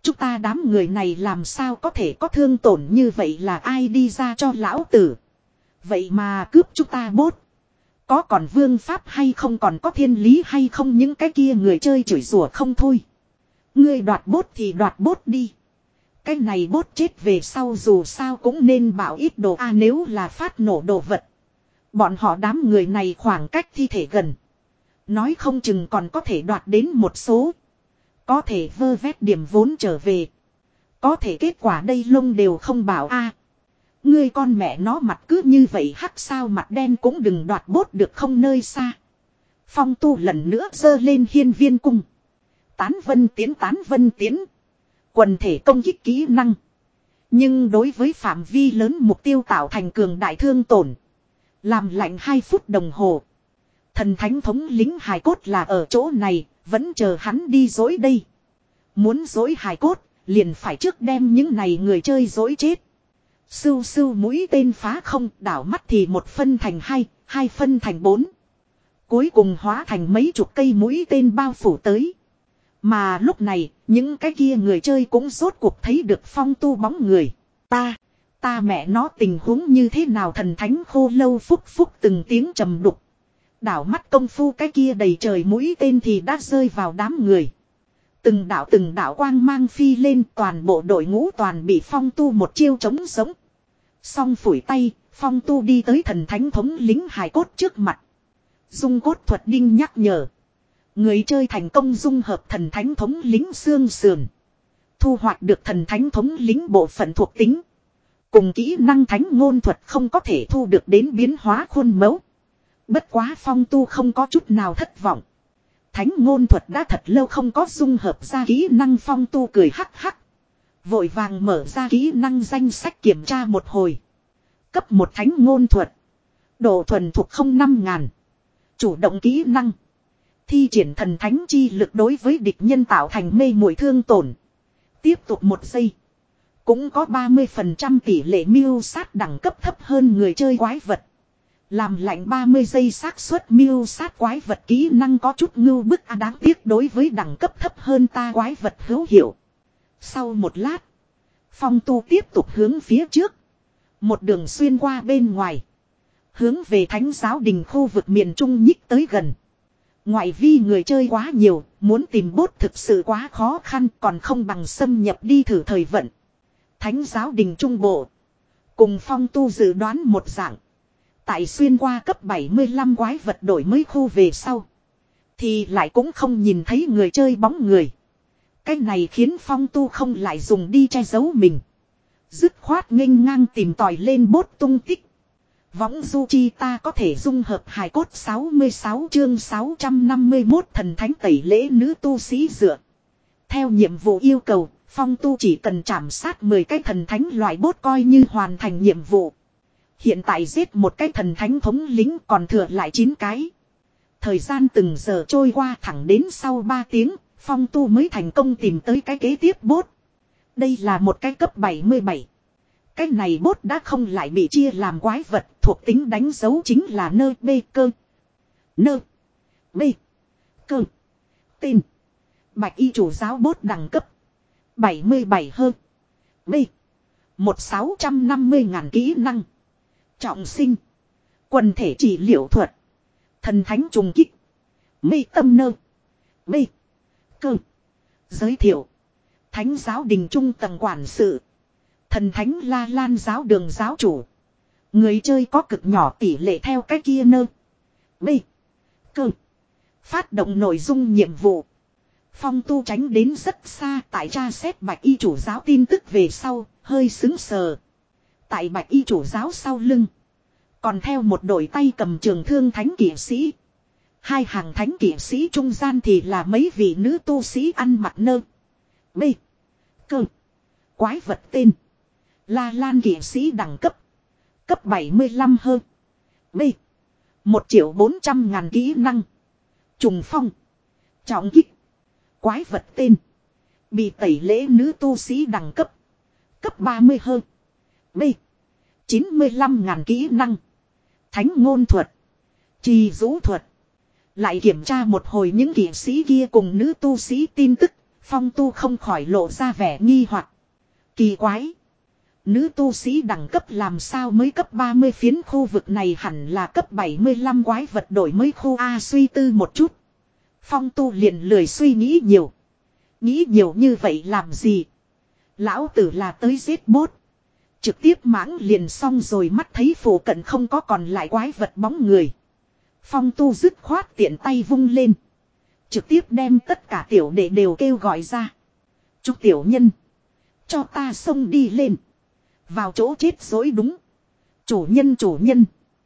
chúng ta đám người này làm sao có thể có thương tổn như vậy, là ai đi ra cho lão tử. Vậy mà cướp chúng ta bốt. Có còn vương pháp hay không, còn có thiên lý hay không, những cái kia người chơi chửi rủa không thôi. Ngươi đoạt bốt thì đoạt bốt đi. Cái này bốt chết về sau dù sao cũng nên bảo ít đồ a, nếu là phát nổ đồ vật. Bọn họ đám người này khoảng cách thi thể gần. Nói không chừng còn có thể đoạt đến một số. Có thể vơ vét điểm vốn trở về. Có thể kết quả đây lông đều không bảo a. Ngươi con mẹ nó mặt cứ như vậy hắc sao, mặt đen cũng đừng đoạt bốt được không, nơi xa. Phong Tu lần nữa giơ lên hiên viên cung. Tán vân tiến tán vân tiến. Quần thể công kích kỹ năng. Nhưng đối với phạm vi lớn mục tiêu tạo thành cường đại thương tổn. Làm lạnh hai phút đồng hồ. Thần thánh thống lính hài cốt là ở chỗ này, vẫn chờ hắn đi dối đây. Muốn dối hài cốt, liền phải trước đem những này người chơi dối chết. Sưu sưu mũi tên phá không, đảo mắt thì một phân thành hai, hai phân thành bốn. Cuối cùng hóa thành mấy chục cây mũi tên bao phủ tới. Mà lúc này, những cái kia người chơi cũng rốt cuộc thấy được Phong Tu bóng người. Ta, ta mẹ nó tình huống như thế nào, thần thánh khô lâu phúc phúc từng tiếng trầm đục. Đảo mắt công phu cái kia đầy trời mũi tên thì đã rơi vào đám người. Từng đảo từng đảo quang mang phi lên, toàn bộ đội ngũ toàn bị Phong Tu một chiêu chống sống. Xong phủi tay, Phong Tu đi tới thần thánh thống lính hài cốt trước mặt. Dung cốt thuật đinh nhắc nhở. Người chơi thành công dung hợp thần thánh thống lính xương sườn. Thu hoạch được thần thánh thống lính bộ phận thuộc tính. Cùng kỹ năng thánh ngôn thuật không có thể thu được đến biến hóa khuôn mẫu. Bất quá Phong Tu không có chút nào thất vọng. Thánh ngôn thuật đã thật lâu không có dung hợp ra kỹ năng, Phong Tu cười hắc hắc. Vội vàng mở ra kỹ năng danh sách kiểm tra một hồi. Cấp một thánh ngôn thuật. Độ thuần thuộc không năm ngàn. Chủ động kỹ năng. Thi triển thần thánh chi lực đối với địch nhân tạo thành mê muội thương tổn. Tiếp tục một giây. Cũng có ba mươi phần trăm tỷ lệ mưu sát đẳng cấp thấp hơn người chơi quái vật. Làm lạnh ba mươi giây xác suất mưu sát quái vật, kỹ năng có chút ngưu bức, à, đáng tiếc đối với đẳng cấp thấp hơn ta quái vật hữu hiệu. Sau một lát, Phong Tu tiếp tục hướng phía trước. Một đường xuyên qua bên ngoài. Hướng về Thánh giáo đình khu vực miền Trung nhích tới gần. Ngoại vi người chơi quá nhiều, muốn tìm bốt thực sự quá khó khăn, còn không bằng xâm nhập đi thử thời vận. Thánh giáo đình trung bộ. Cùng Phong Tu dự đoán một dạng. Tại xuyên qua cấp bảy mươi lăm quái vật đổi mới khu về sau. Thì lại cũng không nhìn thấy người chơi bóng người. Cái này khiến Phong Tu không lại dùng đi che giấu mình. Dứt khoát nghênh ngang tìm tòi lên bốt tung tích. Võng du chi ta có thể dung hợp hài cốt sáu mươi sáu chương sáu trăm năm mươi mốt thần thánh tẩy lễ nữ tu sĩ dựa. Theo nhiệm vụ yêu cầu, Phong Tu chỉ cần chảm sát mười cái thần thánh loại bốt coi như hoàn thành nhiệm vụ. Hiện tại giết một cái thần thánh thống lính còn thừa lại chín cái. Thời gian từng giờ trôi qua, thẳng đến sau ba tiếng, Phong Tu mới thành công tìm tới cái kế tiếp bốt. Đây là một cái cấp bảy mươi bảy. Cái này bốt đã không lại bị chia làm quái vật, thuộc tính đánh dấu chính là nơ bê cơ. Nơ bê cơ. Tên. Bạch y chủ giáo bốt đẳng cấp bảy mươi bảy hơn. B. Một sáu trăm năm mươi ngàn kỹ năng. Trọng sinh. Quần thể trị liệu thuật. Thần thánh trùng kích. Mê tâm nơ. B. Cơ. Giới thiệu. Thánh giáo đình trung tầng quản sự. Thần thánh La Lan giáo đường giáo chủ. Người chơi có cực nhỏ tỷ lệ theo cái kia nơ. B. Cơ. Phát động nội dung nhiệm vụ. Phong Tu tránh đến rất xa, tại tra xét bạch y chủ giáo tin tức về sau, hơi xứng sờ. Tại bạch y chủ giáo sau lưng. Còn theo một đội tay cầm trường thương thánh kỵ sĩ. Hai hàng thánh kỵ sĩ trung gian thì là mấy vị nữ tu sĩ ăn mặc nơ. B. Cơ. Quái vật tên. La Lan kỵ sĩ đẳng cấp. Cấp bảy mươi lăm hơn. B. Một triệu bốn trăm ngàn kỹ năng. Trùng phong. Trọng kích. Quái vật tên. Bị tẩy lễ nữ tu sĩ đẳng cấp. Cấp ba mươi hơn. B. chín mươi lăm ngàn kỹ năng. Thánh ngôn thuật. Trì rũ thuật. Lại kiểm tra một hồi những kỵ sĩ kia cùng nữ tu sĩ tin tức. Phong Tu không khỏi lộ ra vẻ nghi hoặc. Kỳ quái. Nữ tu sĩ đẳng cấp làm sao mới cấp ba mươi, phiến khu vực này hẳn là cấp bảy mươi lăm quái vật đổi mới khu A, suy tư một chút. Phong Tu liền lười suy nghĩ nhiều. Nghĩ nhiều như vậy làm gì? Lão tử là tới giết bốt. Trực tiếp mãng liền xong rồi, mắt thấy phủ cận không có còn lại quái vật bóng người. Phong Tu dứt khoát tiện tay vung lên. Trực tiếp đem tất cả tiểu đệ đều kêu gọi ra. Chúc tiểu nhân. Cho ta xông đi lên. Vào chỗ chết dối đúng. Chủ nhân chủ nhân.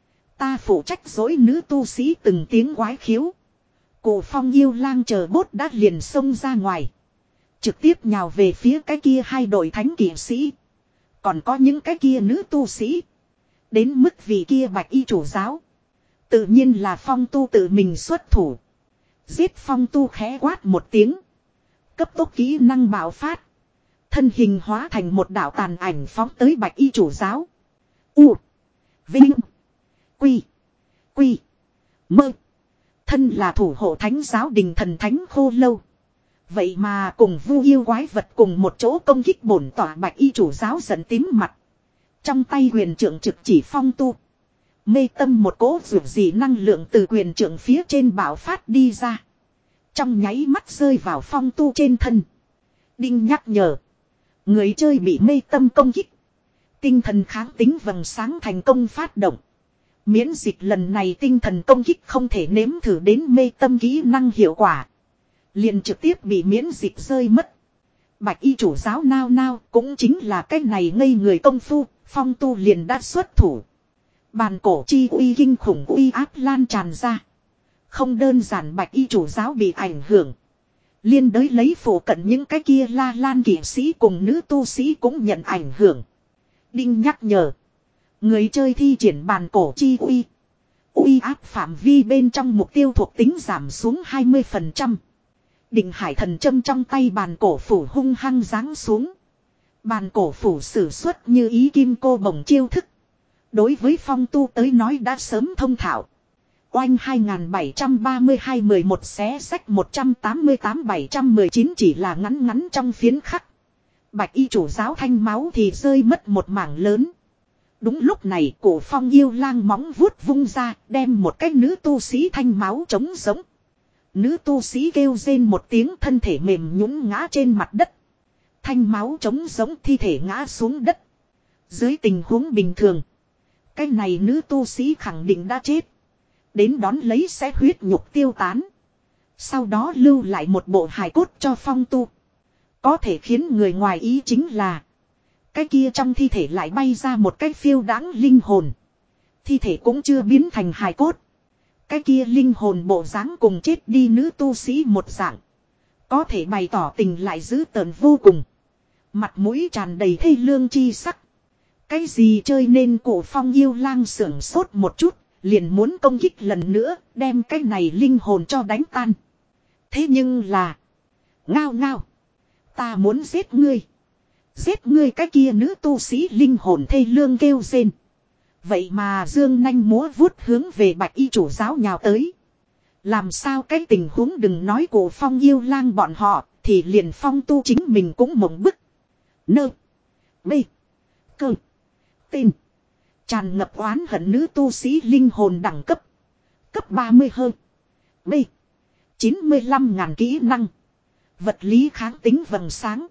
Ta phụ trách dối nữ tu sĩ từng tiếng quái khiếu. Cụ Phong yêu lang chờ bốt đã liền xông ra ngoài. Trực tiếp nhào về phía cái kia hai đội thánh kỵ sĩ. Còn có những cái kia nữ tu sĩ. Đến mức vị kia bạch y chủ giáo. Tự nhiên là Phong Tu tự mình xuất thủ. Giết. Phong Tu khẽ quát một tiếng. Cấp tốc kỹ năng bạo phát. Thân hình hóa thành một đạo tàn ảnh phóng tới bạch y chủ giáo. U. Vinh. Quy. Quy. Mơ. Thân là thủ hộ thánh giáo đình thần thánh khô lâu. Vậy mà cùng vu yêu quái vật cùng một chỗ công kích bổn tỏa bạch y chủ giáo giận tím mặt. Trong tay quyền trượng trực chỉ Phong Tu. Mê tâm một cỗ rượu gì năng lượng từ quyền trượng phía trên bạo phát đi ra. Trong nháy mắt rơi vào Phong Tu trên thân. Đinh nhắc nhở. Người chơi bị mê tâm công kích. Tinh thần kháng tính vầng sáng thành công phát động. Miễn dịch lần này tinh thần công kích không thể nếm thử đến mê tâm kỹ năng hiệu quả. Liền trực tiếp bị miễn dịch rơi mất. Bạch y chủ giáo nao nao cũng chính là cái này ngây người công phu. Phong Tu liền đã xuất thủ. Bàn cổ chi uy kinh khủng uy áp lan tràn ra. Không đơn giản bạch y chủ giáo bị ảnh hưởng. Liên đới lấy phủ cận những cái kia la lan kỵ sĩ cùng nữ tu sĩ cũng nhận ảnh hưởng. Đinh nhắc nhở. Người chơi thi triển bàn cổ chi uy. Uy áp phạm vi bên trong mục tiêu thuộc tính giảm xuống hai mươi phần trăm. Định hải thần châm trong tay bàn cổ phủ hung hăng giáng xuống. Bàn cổ phủ sử xuất như ý kim cô bồng chiêu thức. Đối với Phong Tu tới nói đã sớm thông thạo. Oanh hai nghìn bảy trăm ba mươi hai mười một xé sách một trăm tám mươi tám bảy trăm mười chín chỉ là ngắn ngắn trong phiến khắc. Bạch y chủ giáo thanh máu thì rơi mất một mảng lớn. Đúng lúc này cổ Phong yêu lang móng vuốt vung ra đem một cái nữ tu sĩ thanh máu trống giống. Nữ tu sĩ kêu rên một tiếng, thân thể mềm nhũn ngã trên mặt đất. Thanh máu trống giống, thi thể ngã xuống đất. Dưới tình huống bình thường, cái này nữ tu sĩ khẳng định đã chết. Đến đón lấy sẽ huyết nhục tiêu tán. Sau đó lưu lại một bộ hài cốt cho Phong Tu. Có thể khiến người ngoài ý chính là cái kia trong thi thể lại bay ra một cái phiêu đãng linh hồn. Thi thể cũng chưa biến thành hài cốt. Cái kia linh hồn bộ dáng cùng chết đi nữ tu sĩ một dạng. Có thể bày tỏ tình lại dữ tợn vô cùng. Mặt mũi tràn đầy thê lương chi sắc. Cái gì chơi nên cổ Phong yêu lang sưởng sốt một chút. Liền muốn công kích lần nữa, đem cái này linh hồn cho đánh tan. Thế nhưng là ngao ngao. Ta muốn giết ngươi. Giết ngươi, cái kia nữ tu sĩ linh hồn thê lương kêu rên. Vậy mà dương nanh múa vuốt hướng về bạch y chủ giáo nhào tới. Làm sao cái tình huống đừng nói cổ Phong yêu lang bọn họ, thì liền Phong Tu chính mình cũng mộng bức. Nơ. Bê. Cơ. Tên. Tràn ngập oán hận nữ tu sĩ linh hồn đẳng cấp. Cấp ba mươi hơn. B. chín mươi lăm ngàn kỹ năng. Vật lý kháng tính vầng sáng.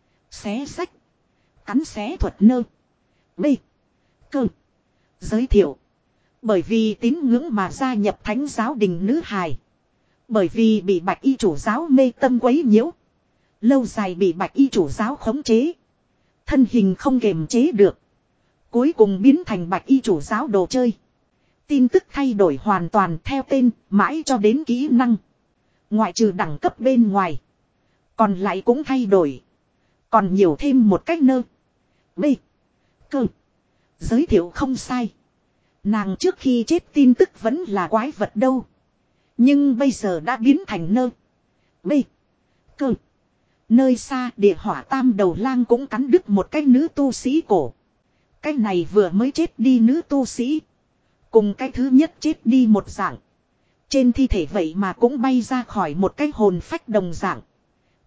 Xé sách. Cắn xé thuật nơ. B. Cơ. Giới thiệu. Bởi vì tín ngưỡng mà gia nhập thánh giáo đình nữ hài. Bởi vì bị bạch y chủ giáo mê tâm quấy nhiễu. Lâu dài bị bạch y chủ giáo khống chế. Thân hình không kiềm chế được. Cuối cùng biến thành bạch y chủ giáo đồ chơi. Tin tức thay đổi hoàn toàn theo tên, mãi cho đến kỹ năng. Ngoại trừ đẳng cấp bên ngoài. Còn lại cũng thay đổi. Còn nhiều thêm một cách nơ. B. Cơ. Giới thiệu không sai. Nàng trước khi chết tin tức vẫn là quái vật đâu. Nhưng bây giờ đã biến thành nơ. B. Cơ. Nơi xa địa hỏa tam đầu lang cũng cắn đứt một cái nữ tu sĩ cổ. Cái này vừa mới chết đi nữ tu sĩ. Cùng cái thứ nhất chết đi một dạng. Trên thi thể vậy mà cũng bay ra khỏi một cái hồn phách đồng dạng.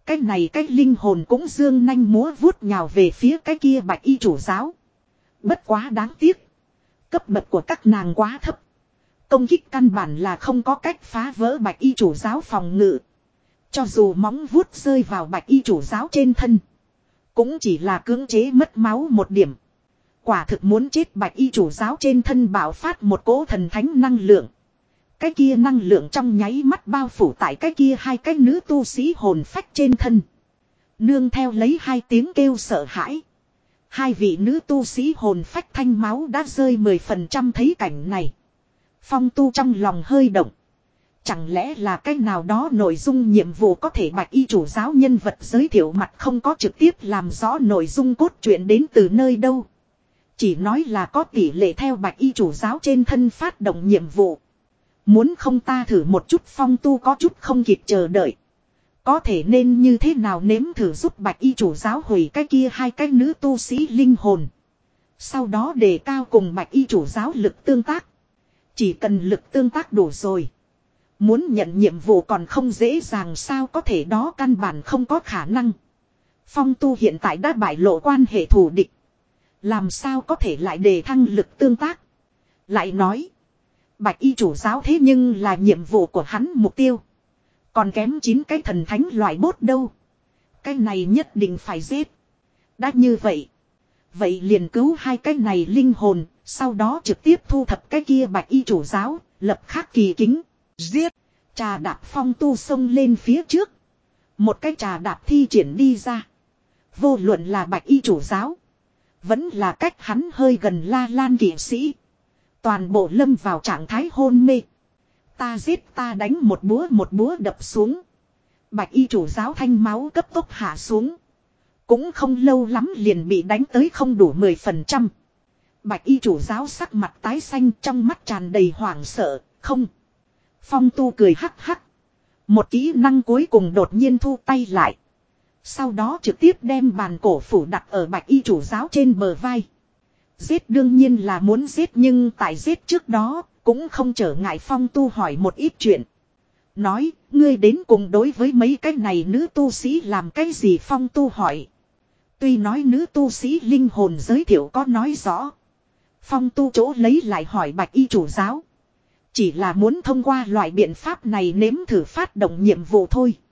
Cái này cái linh hồn cũng dương nanh múa vuốt nhào về phía cái kia bạch y chủ giáo. Bất quá đáng tiếc. Cấp bậc của các nàng quá thấp. Công kích căn bản là không có cách phá vỡ bạch y chủ giáo phòng ngự. Cho dù móng vuốt rơi vào bạch y chủ giáo trên thân. Cũng chỉ là cưỡng chế mất máu một điểm. Quả thực muốn chết bạch y chủ giáo trên thân bạo phát một cỗ thần thánh năng lượng. Cái kia năng lượng trong nháy mắt bao phủ tại cái kia hai cái nữ tu sĩ hồn phách trên thân. Nương theo lấy hai tiếng kêu sợ hãi. Hai vị nữ tu sĩ hồn phách thanh máu đã rơi mười phần trăm thấy cảnh này. Phong tu trong lòng hơi động. Chẳng lẽ là cái nào đó nội dung nhiệm vụ có thể bạch y chủ giáo nhân vật giới thiệu mặt không có trực tiếp làm rõ nội dung cốt truyện đến từ nơi đâu. Chỉ nói là có tỷ lệ theo bạch y chủ giáo trên thân phát động nhiệm vụ. Muốn không ta thử một chút, phong tu có chút không kịp chờ đợi. Có thể nên như thế nào nếm thử giúp bạch y chủ giáo hủy cái kia hai cái nữ tu sĩ linh hồn. Sau đó đề cao cùng bạch y chủ giáo lực tương tác. Chỉ cần lực tương tác đủ rồi. Muốn nhận nhiệm vụ còn không dễ dàng sao có thể, đó căn bản không có khả năng. Phong tu hiện tại đã bại lộ quan hệ thù địch. Làm sao có thể lại đề thăng lực tương tác. Lại nói. Bạch y chủ giáo thế nhưng là nhiệm vụ của hắn mục tiêu. Còn kém chín cái thần thánh loại bốt đâu. Cái này nhất định phải giết. Đã như vậy. Vậy liền cứu hai cái này linh hồn. Sau đó trực tiếp thu thập cái kia bạch y chủ giáo. Lập khắc kỳ kính. Giết. Trà đạp phong tu xông lên phía trước. Một cái trà đạp thi triển đi ra. Vô luận là bạch y chủ giáo. Vẫn là cách hắn hơi gần La Lan kỵ sĩ. Toàn bộ lâm vào trạng thái hôn mê. Ta giết ta đánh, một búa một búa đập xuống. Bạch y chủ giáo thanh máu cấp tốc hạ xuống. Cũng không lâu lắm liền bị đánh tới không đủ mười phần trăm. Bạch y chủ giáo sắc mặt tái xanh, trong mắt tràn đầy hoảng sợ. Không. Phong tu cười hắc hắc. Một kỹ năng cuối cùng đột nhiên thu tay lại. Sau đó trực tiếp đem bàn cổ phủ đặt ở bạch y chủ giáo trên bờ vai. Giết đương nhiên là muốn giết, nhưng tại giết trước đó cũng không trở ngại phong tu hỏi một ít chuyện. Nói, ngươi đến cùng đối với mấy cái này nữ tu sĩ làm cái gì, phong tu hỏi. Tuy nói nữ tu sĩ linh hồn giới thiệu có nói rõ. Phong tu chỗ lấy lại hỏi bạch y chủ giáo. Chỉ là muốn thông qua loại biện pháp này nếm thử phát động nhiệm vụ thôi.